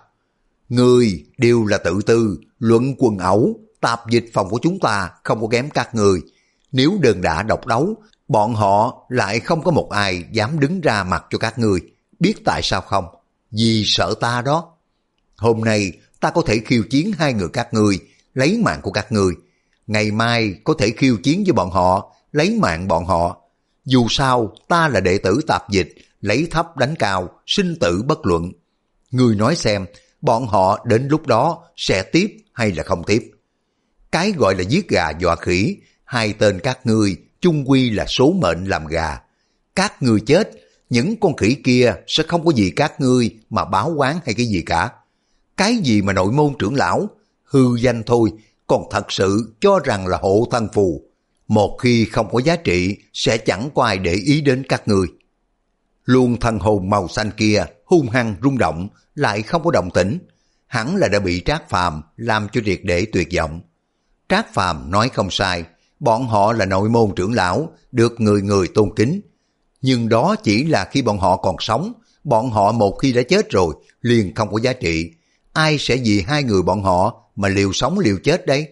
Ngươi đều là tự tư, luận quần ẩu, tạp dịch phòng của chúng ta không có kém các ngươi. Nếu đơn đả độc đấu, bọn họ lại không có một ai dám đứng ra mặt cho các ngươi. Biết tại sao không? Vì sợ ta đó. Hôm nay ta có thể khiêu chiến hai người các ngươi, lấy mạng của các ngươi. Ngày mai có thể khiêu chiến với bọn họ, lấy mạng bọn họ. Dù sao ta là đệ tử tạp dịch, lấy thấp đánh cao, sinh tử bất luận. Ngươi nói xem, bọn họ đến lúc đó sẽ tiếp hay là không tiếp? Cái gọi là giết gà dọa khỉ, hai tên các ngươi chung quy là số mệnh làm gà. Các ngươi chết, những con khỉ kia sẽ không có gì các ngươi mà báo oán hay cái gì cả. Cái gì mà nội môn trưởng lão, hư danh thôi, còn thật sự cho rằng là hộ thân phù. Một khi không có giá trị, sẽ chẳng có ai để ý đến các ngươi. Luôn thần hồn màu xanh kia hung hăng rung động, lại không có động tĩnh. Hẳn là đã bị Trác Phàm làm cho triệt để tuyệt vọng. Trác Phàm nói không sai, bọn họ là nội môn trưởng lão, được người người tôn kính. Nhưng đó chỉ là khi bọn họ còn sống, bọn họ một khi đã chết rồi, liền không có giá trị. Ai sẽ vì hai người bọn họ mà liều sống liều chết đấy?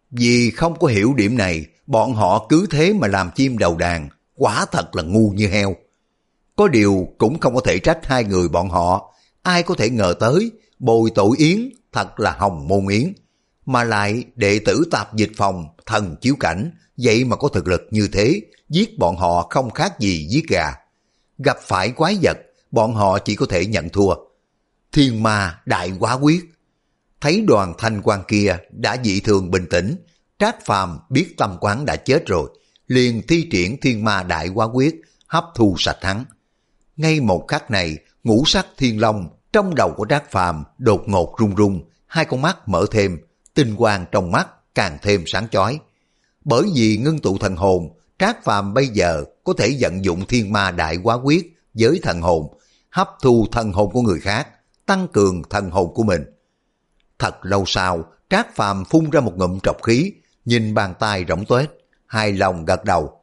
Vì không có hiểu điểm này, bọn họ cứ thế mà làm chim đầu đàn, quả thật là ngu như heo. Có điều cũng không có thể trách hai người bọn họ, ai có thể ngờ tới, bồi tội Yến thật là hồng môn Yến. Mà lại đệ tử tạp dịch phòng, thần chiếu cảnh, vậy mà có thực lực như thế, giết bọn họ không khác gì giết gà. Gặp phải quái vật, bọn họ chỉ có thể nhận thua. Thiên ma đại quá quyết. Thấy đoàn thanh quan kia đã dị thường bình tĩnh, Trác Phàm biết tâm quán đã chết rồi, liền thi triển thiên ma đại quá quyết, hấp thu sạch hắn. Ngay một khắc này, ngũ sắc thiên long trong đầu của Trác Phàm đột ngột rung rung, hai con mắt mở thêm, tinh quang trong mắt càng thêm sáng chói. Bởi vì ngưng tụ thần hồn, Trác Phàm bây giờ có thể vận dụng thiên ma đại quá quyết với thần hồn, hấp thu thần hồn của người khác, tăng cường thần hồn của mình. Thật lâu sau, Trác Phàm phun ra một ngụm trọc khí, nhìn bàn tay rỗng tuếch, hài lòng gật đầu.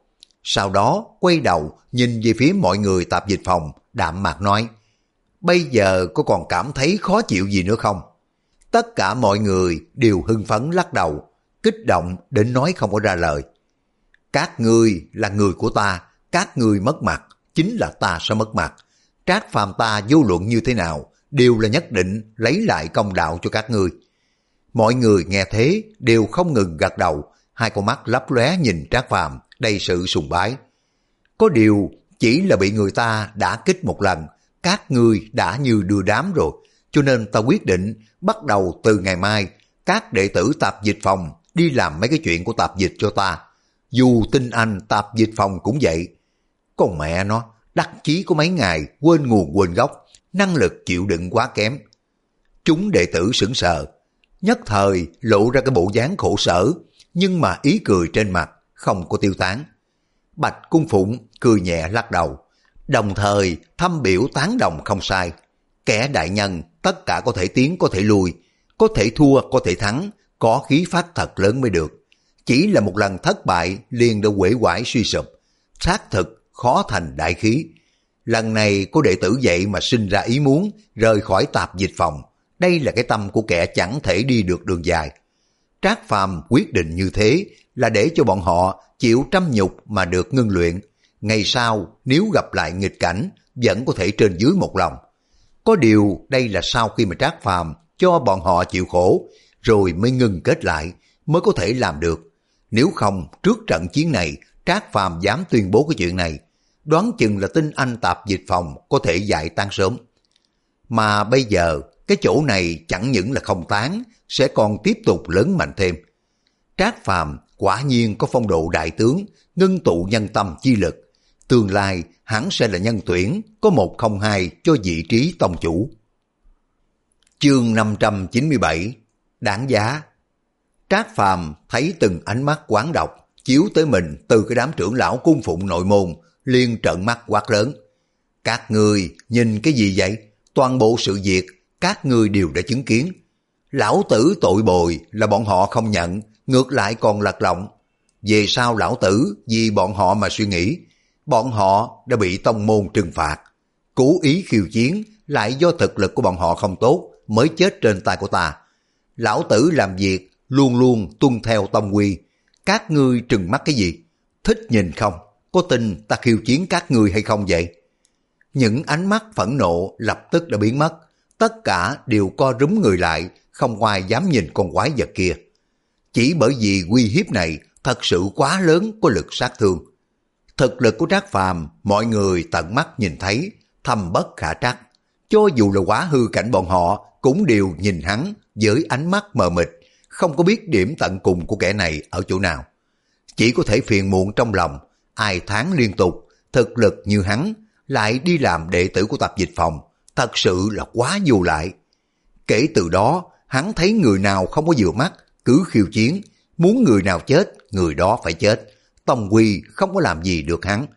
Sau đó quay đầu nhìn về phía mọi người tạp dịch phòng, đạm mạc nói: bây giờ có còn cảm thấy khó chịu gì nữa không? Tất cả mọi người đều hưng phấn lắc đầu, kích động đến nói không có ra lời. Các ngươi là người của ta, các ngươi mất mặt, chính là ta sẽ mất mặt. Trác Phàm ta vô luận như thế nào, đều là nhất định lấy lại công đạo cho các ngươi. Mọi người nghe thế đều không ngừng gật đầu, hai con mắt lấp lóe nhìn Trác Phàm đầy sự sùng bái. Có điều chỉ là bị người ta đã kích một lần, các ngươi đã như đưa đám rồi, cho nên ta quyết định bắt đầu từ ngày mai, các đệ tử tạp dịch phòng đi làm mấy cái chuyện của tạp dịch cho ta. Dù tin anh tạp dịch phòng cũng vậy. Con mẹ nó, đắc chí có mấy ngày quên nguồn quên gốc, năng lực chịu đựng quá kém. Chúng đệ tử sững sờ, nhất thời lộ ra cái bộ dáng khổ sở, nhưng mà ý cười trên mặt không có tiêu tán. Bạch Cung Phụng cười nhẹ lắc đầu, đồng thời thâm biểu tán đồng không sai. Kẻ đại nhân tất cả có thể tiến có thể lui, có thể thua có thể thắng, có khí phát thật lớn mới được. Chỉ là một lần thất bại liền đã uể oải suy sụp, xác thực khó thành đại khí. Lần này có đệ tử vậy mà sinh ra ý muốn rời khỏi tạp dịch phòng, đây là cái tâm của kẻ chẳng thể đi được đường dài. Trác Phàm quyết định như thế là để cho bọn họ chịu trăm nhục mà được ngưng luyện. Ngày sau nếu gặp lại nghịch cảnh vẫn có thể trên dưới một lòng. Có điều đây là sau khi mà Trác Phàm cho bọn họ chịu khổ rồi mới ngưng kết lại mới có thể làm được. Nếu không trước trận chiến này Trác Phàm dám tuyên bố cái chuyện này, đoán chừng là tin anh tạp dịch phòng có thể giải tán sớm. Mà bây giờ cái chỗ này chẳng những là không tán, sẽ còn tiếp tục lớn mạnh thêm. Trác Phàm quả nhiên có phong độ đại tướng, ngưng tụ nhân tâm chi lực. Tương lai hắn sẽ là nhân tuyển có một không hai cho vị trí tông chủ. Chương năm trăm chín mươi bảy Đáng giá. Trác Phàm thấy từng ánh mắt quán độc chiếu tới mình từ cái đám trưởng lão cung phụng nội môn, liền trợn mắt quát lớn: các ngươi nhìn cái gì vậy? Toàn bộ sự việc các ngươi đều đã chứng kiến. Lão tử tội bồi là bọn họ không nhận, ngược lại còn lật lọng. Về sau lão tử vì bọn họ mà suy nghĩ, bọn họ đã bị tông môn trừng phạt. Cố ý khiêu chiến lại do thực lực của bọn họ không tốt mới chết trên tay của ta. Lão tử làm việc luôn luôn tuân theo tông quy. Các ngươi trừng mắt cái gì? Thích nhìn không? Có tin ta khiêu chiến các ngươi hay không vậy? Những ánh mắt phẫn nộ lập tức đã biến mất. Tất cả đều co rúm người lại, không ai dám nhìn con quái vật kia. Chỉ bởi vì uy hiếp này thật sự quá lớn, có lực sát thương. Thực lực của Trác Phàm mọi người tận mắt nhìn thấy, thâm bất khả trắc. Cho dù là quá hư cảnh bọn họ cũng đều nhìn hắn với ánh mắt mờ mịt, không có biết điểm tận cùng của kẻ này ở chỗ nào. Chỉ có thể phiền muộn trong lòng, ai tháng liên tục, thực lực như hắn lại đi làm đệ tử của tạp dịch phòng, thật sự là quá vô lại. Kể từ đó, hắn thấy người nào không có vừa mắt, cứ khiêu chiến, muốn người nào chết, người đó phải chết. Tông quy không có làm gì được hắn.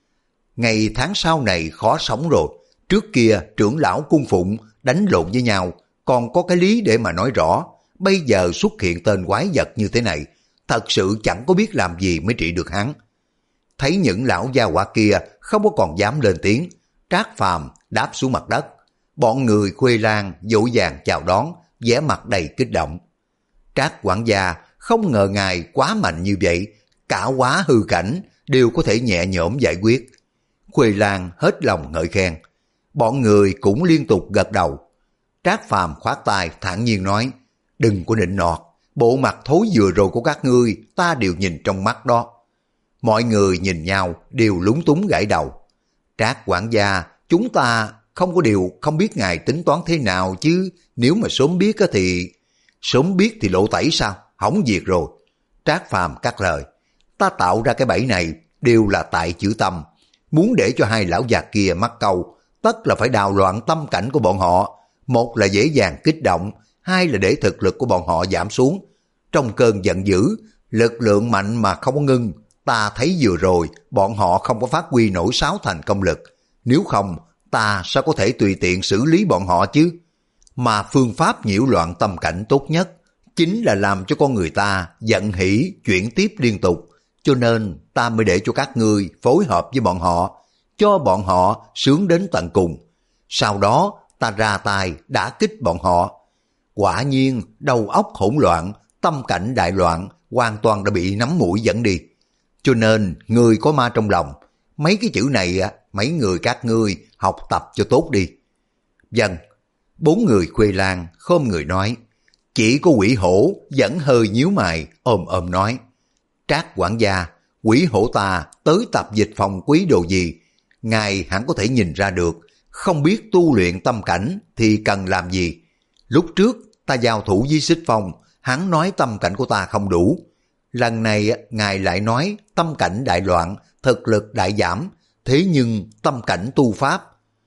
Ngày tháng sau này khó sống rồi. Trước kia trưởng lão cung phụng đánh lộn với nhau, còn có cái lý để mà nói rõ. Bây giờ xuất hiện tên quái vật như thế này, thật sự chẳng có biết làm gì mới trị được hắn. Thấy những lão gia hỏa kia không có còn dám lên tiếng, Trác Phàm đáp xuống mặt đất. Bọn người Khuê Lan dỗ dàng chào đón, vẻ mặt đầy kích động. Trác quản gia không ngờ ngài quá mạnh như vậy, cả quá hư cảnh đều có thể nhẹ nhõm giải quyết. Khuê Lan hết lòng ngợi khen. Bọn người cũng liên tục gật đầu. Trác Phàm khoát tay thản nhiên nói: đừng có nịnh nọt, bộ mặt thối vừa rồi của các ngươi ta đều nhìn trong mắt đó. Mọi người nhìn nhau đều lúng túng gãi đầu. Trác quản gia, chúng ta không có điều không biết ngài tính toán thế nào chứ, nếu mà sớm biết thì... Sớm biết thì lộ tẩy sao, hỏng việc rồi. Trác Phàm cắt lời: ta tạo ra cái bẫy này đều là tại chữ tâm. Muốn để cho hai lão già kia mắc câu, tất là phải đào loạn tâm cảnh của bọn họ. Một là dễ dàng kích động, hai là để thực lực của bọn họ giảm xuống. Trong cơn giận dữ, lực lượng mạnh mà không có ngưng. Ta thấy vừa rồi bọn họ không có phát huy nổi sáu thành công lực. Nếu không, ta sao có thể tùy tiện xử lý bọn họ chứ? Mà phương pháp nhiễu loạn tâm cảnh tốt nhất chính là làm cho con người ta giận hỉ chuyển tiếp liên tục, cho nên ta mới để cho các ngươi phối hợp với bọn họ, cho bọn họ sướng đến tận cùng. Sau đó ta ra tay đả kích bọn họ. Quả nhiên đầu óc hỗn loạn, tâm cảnh đại loạn, hoàn toàn đã bị nắm mũi dẫn đi. Cho nên người có ma trong lòng, mấy cái chữ này mấy người các ngươi học tập cho tốt đi. Vâng. Bốn người Khuê Lan khom người nói. Chỉ có Quỷ Hổ vẫn hơi nhíu mày ôm ôm nói. Trác quản gia, Quỷ Hổ ta tới tập dịch phòng quý đồ gì, ngài hẳn có thể nhìn ra được. Không biết tu luyện tâm cảnh thì cần làm gì. Lúc trước ta giao thủ với Xích Phong, hắn nói tâm cảnh của ta không đủ. Lần này ngài lại nói tâm cảnh đại loạn, thực lực đại giảm. Thế nhưng tâm cảnh tu pháp,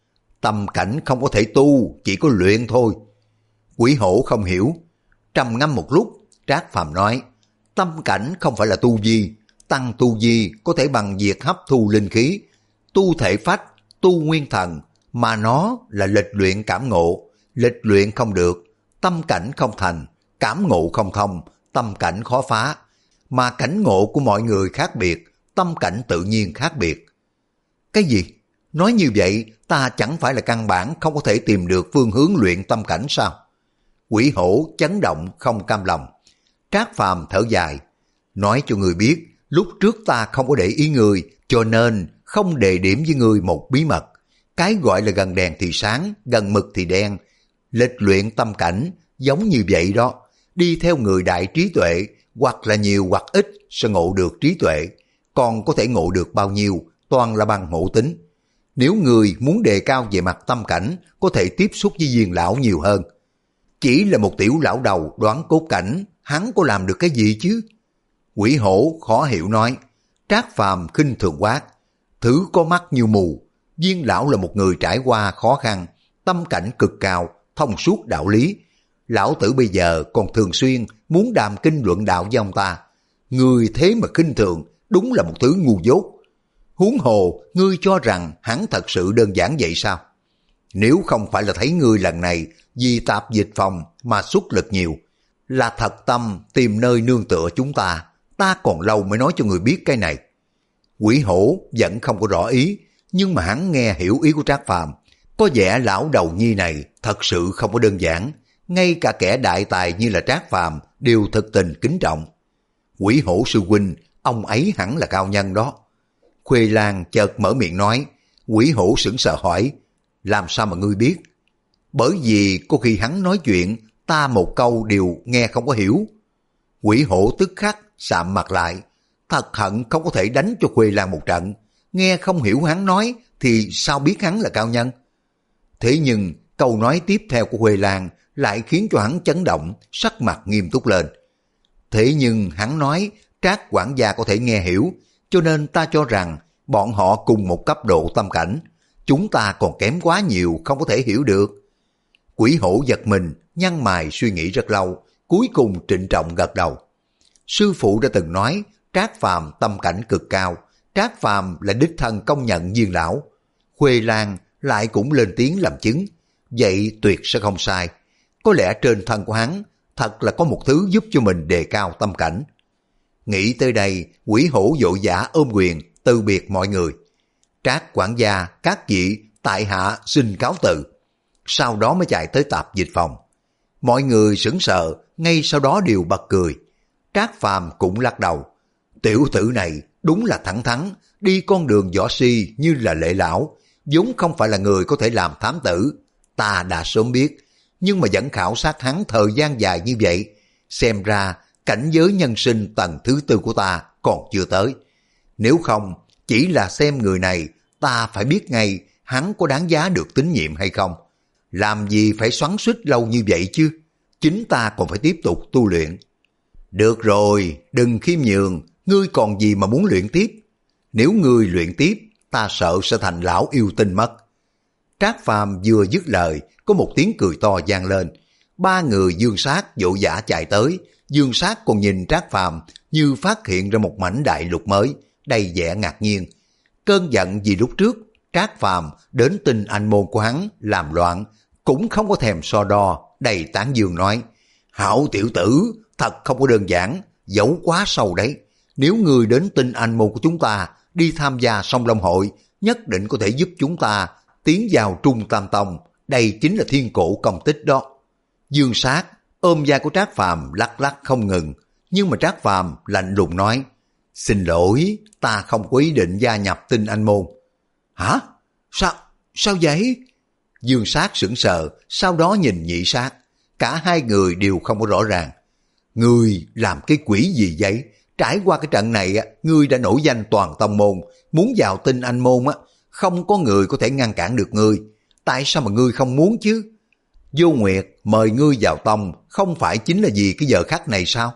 tâm cảnh không có thể tu, chỉ có luyện thôi. Quỷ Hổ không hiểu. Trầm ngâm một lúc, Trác Phàm nói, tâm cảnh không phải là tu vi, tăng tu vi có thể bằng việc hấp thu linh khí, tu thể phách, tu nguyên thần, mà nó là lịch luyện cảm ngộ. Lịch luyện không được, tâm cảnh không thành, cảm ngộ không thông, tâm cảnh khó phá. Mà cảnh ngộ của mọi người khác biệt, tâm cảnh tự nhiên khác biệt. Cái gì? Nói như vậy, ta chẳng phải là căn bản không có thể tìm được phương hướng luyện tâm cảnh sao? Quỷ Hổ chấn động không cam lòng. Trác Phàm thở dài. Nói cho người biết, lúc trước ta không có để ý người, cho nên không đề điểm với người một bí mật. Cái gọi là gần đèn thì sáng, gần mực thì đen. Lịch luyện tâm cảnh giống như vậy đó. Đi theo người đại trí tuệ, hoặc là nhiều hoặc ít sẽ ngộ được trí tuệ. Còn có thể ngộ được bao nhiêu, toàn là bằng ngộ tính. Nếu người muốn đề cao về mặt tâm cảnh, có thể tiếp xúc với Diên lão nhiều hơn. Chỉ là một tiểu lão đầu đoán cốt cảnh, hắn có làm được cái gì chứ? Quỷ Hổ khó hiểu nói. Trác Phàm khinh thường quát. Thứ có mắt như mù. Diên lão là một người trải qua khó khăn, tâm cảnh cực cao, thông suốt đạo lý. Lão tử bây giờ còn thường xuyên muốn đàm kinh luận đạo với ông ta. Người thế mà khinh thường, đúng là một thứ ngu dốt. Huống hồ, ngươi cho rằng hắn thật sự đơn giản vậy sao? Nếu không phải là thấy ngươi lần này vì tạp dịch phòng mà xuất lực nhiều, là thật tâm tìm nơi nương tựa chúng ta, ta còn lâu mới nói cho người biết cái này. Quỷ Hổ vẫn không có rõ ý, nhưng mà hắn nghe hiểu ý của Trác Phàm. Có vẻ lão đầu nhi này thật sự không có đơn giản, ngay cả kẻ đại tài như là Trác Phàm đều thực tình kính trọng. Quỷ Hổ sư huynh, ông ấy hẳn là cao nhân đó. Khuê Lan chợt mở miệng nói. Quỷ Hổ sững sờ hỏi, làm sao mà ngươi biết? Bởi vì có khi hắn nói chuyện, ta một câu đều nghe không có hiểu. Quỷ Hổ tức khắc sạm mặt lại, thật hận không có thể đánh cho Khuê Lan một trận. Nghe không hiểu hắn nói thì sao biết hắn là cao nhân? Thế nhưng câu nói tiếp theo của Khuê Lan lại khiến cho hắn chấn động, sắc mặt nghiêm túc lên. Thế nhưng hắn nói Trác quản gia có thể nghe hiểu, cho nên ta cho rằng bọn họ cùng một cấp độ tâm cảnh, chúng ta còn kém quá nhiều không có thể hiểu được. Quỷ Hổ giật mình, nhăn mày suy nghĩ rất lâu, cuối cùng trịnh trọng gật đầu. Sư phụ đã từng nói Trác Phàm tâm cảnh cực cao, Trác Phàm là đích thân công nhận Diên lão. Khuê Lan lại cũng lên tiếng làm chứng, vậy tuyệt sẽ không sai. Có lẽ trên thân của hắn thật là có một thứ giúp cho mình đề cao tâm cảnh. Nghĩ tới đây, Quỷ Hổ vội vã ôm quyền từ biệt mọi người. Trác quản gia, các vị, tại hạ xin cáo từ. Sau đó mới chạy tới tạp dịch phòng. Mọi người sững sờ, ngay sau đó đều bật cười. Trác Phàm cũng lắc đầu. Tiểu tử này đúng là thẳng thắn, đi con đường võ si như là Lệ lão, vốn không phải là người có thể làm thám tử. Ta đã sớm biết, nhưng mà vẫn khảo sát hắn thời gian dài như vậy. Xem ra cảnh giới nhân sinh tầng thứ tư của ta còn chưa tới. Nếu không, chỉ là xem người này, ta phải biết ngay hắn có đáng giá được tín nhiệm hay không. Làm gì phải xoắn xuýt lâu như vậy chứ? Chính ta còn phải tiếp tục tu luyện. Được rồi, đừng khiêm nhường, ngươi còn gì mà muốn luyện tiếp? Nếu ngươi luyện tiếp, ta sợ sẽ thành lão yêu tinh mất. Trác Phàm vừa dứt lời, có một tiếng cười to vang lên. Ba người Dương Sát vội vã chạy tới. Dương Sát còn nhìn Trác Phàm như phát hiện ra một mảnh đại lục mới, đầy vẻ ngạc nhiên. Cơn giận vì lúc trước Trác Phàm đến tin anh môn của hắn làm loạn, cũng không có thèm so đo, đầy tán dương nói: hảo tiểu tử, thật không có đơn giản, giấu quá sâu đấy. nếu ngươi đến Tinh Anh môn của chúng ta, đi tham gia Song Long hội, nhất định có thể giúp chúng ta tiến vào Trung Tam Tông, đây chính là thiên cổ công tích đó. Dương Sát ôm vai của Trác Phàm lắc lắc không ngừng, nhưng mà Trác Phàm lạnh lùng nói, xin lỗi, ta không có ý định gia nhập Tinh Anh môn. Hả? Sao? Sao vậy? Dương Sát sững sờ, sau đó nhìn Nhị Sát, cả hai người đều không có rõ ràng. Ngươi làm cái quỷ gì vậy? Trải qua cái trận này, ngươi đã nổi danh toàn tông môn, muốn vào Tinh Anh môn, không có người có thể ngăn cản được ngươi. Tại sao mà ngươi không muốn chứ? Vô Nguyệt mời ngươi vào tông, không phải chính là vì cái giờ khắc này sao?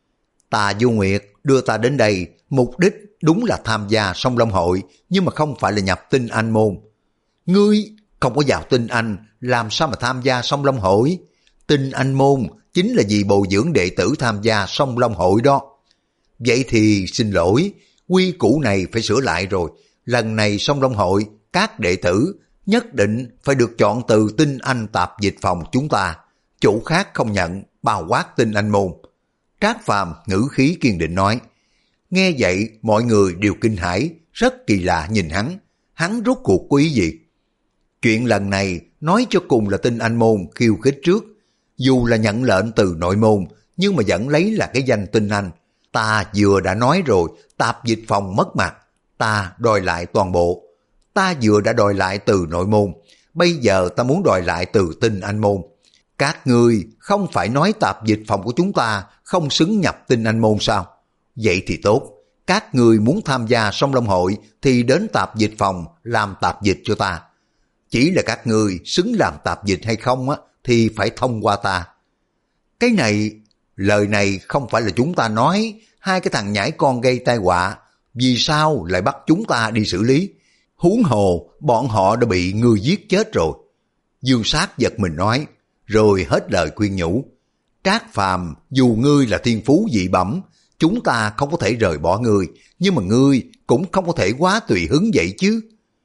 Ta Vô Nguyệt đưa ta đến đây, mục đích đúng là tham gia Song Long hội, nhưng mà không phải là nhập Tinh Anh môn. Ngươi không có vào Tinh Anh, làm sao mà tham gia Song Long hội? Tinh Anh môn chính là vì bồi dưỡng đệ tử tham gia Song Long hội đó. Vậy thì xin lỗi, quy củ này phải sửa lại rồi. Lần này Song Long hội, các đệ tử nhất định phải được chọn từ Tinh Anh tạp dịch phòng chúng ta. Chủ khác không nhận, bao quát Tinh Anh môn. Trác Phàm ngữ khí kiên định nói. Nghe vậy mọi người đều kinh hãi, rất kỳ lạ nhìn hắn. Hắn rốt cuộc có ý gì? Chuyện lần này nói cho cùng là Tinh Anh môn khiêu khích trước. Dù là nhận lệnh từ nội môn, nhưng mà vẫn lấy là cái danh Tinh Anh. Ta vừa đã nói rồi, tạp dịch phòng mất mặt, ta đòi lại toàn bộ. Ta vừa đã đòi lại từ nội môn, bây giờ ta muốn đòi lại từ Tinh Anh môn. Các ngươi không phải nói tạp dịch phòng của chúng ta không xứng nhập Tinh Anh môn sao? Vậy thì tốt, các ngươi muốn tham gia Song Long hội thì đến tạp dịch phòng làm tạp dịch cho ta. Chỉ là các ngươi xứng làm tạp dịch hay không á, thì phải thông qua ta. Cái này, lời này không phải là chúng ta nói, hai cái thằng nhãi con gây tai họa, vì sao lại bắt chúng ta đi xử lý? Huống hồ, bọn họ đã bị ngươi giết chết rồi. Dương Sát giật mình nói, rồi hết lời khuyên nhủ. Trác Phàm, dù ngươi là thiên phú dị bẩm, chúng ta không có thể rời bỏ ngươi, nhưng mà ngươi cũng không có thể quá tùy hứng vậy chứ.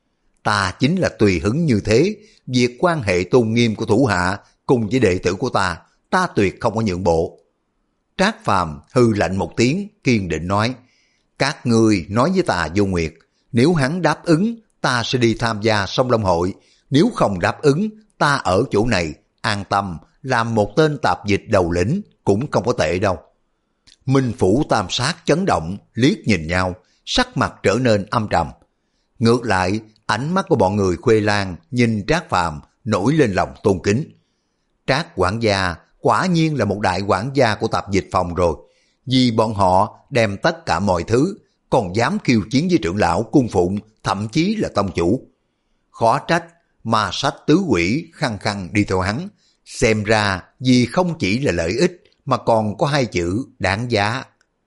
Ta chính là tùy hứng như thế, việc quan hệ tôn nghiêm của thủ hạ cùng với đệ tử của ta, ta tuyệt không có nhượng bộ. Trác Phàm hư lạnh một tiếng, kiên định nói, các ngươi nói với ta Vô Nguyệt, nếu hắn đáp ứng, ta sẽ đi tham gia Song Long hội, nếu không đáp ứng, ta ở chỗ này, an tâm, làm một tên tạp dịch đầu lĩnh, cũng không có tệ đâu. Minh Phủ Tam Sát chấn động, liếc nhìn nhau, sắc mặt trở nên âm trầm. Ngược lại, ánh mắt của bọn người Khuê Lan nhìn Trác Phàm nổi lên lòng tôn kính. Trác quản gia quả nhiên là một đại quản gia của tạp dịch phòng rồi, vì bọn họ đem tất cả mọi thứ, còn dám khiêu chiến với trưởng lão cung phụng, thậm chí là tông chủ. Khó trách mà sách tứ quỷ khăng khăng đi theo hắn, xem ra vì không chỉ là lợi ích mà còn có hai chữ đáng giá.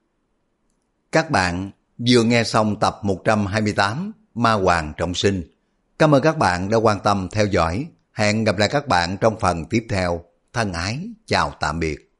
Các bạn vừa nghe xong tập một trăm hai mươi tám Ma Hoàng Trọng Sinh. Cảm ơn các bạn đã quan tâm theo dõi. Hẹn gặp lại các bạn trong phần tiếp theo. Thân ái, chào tạm biệt.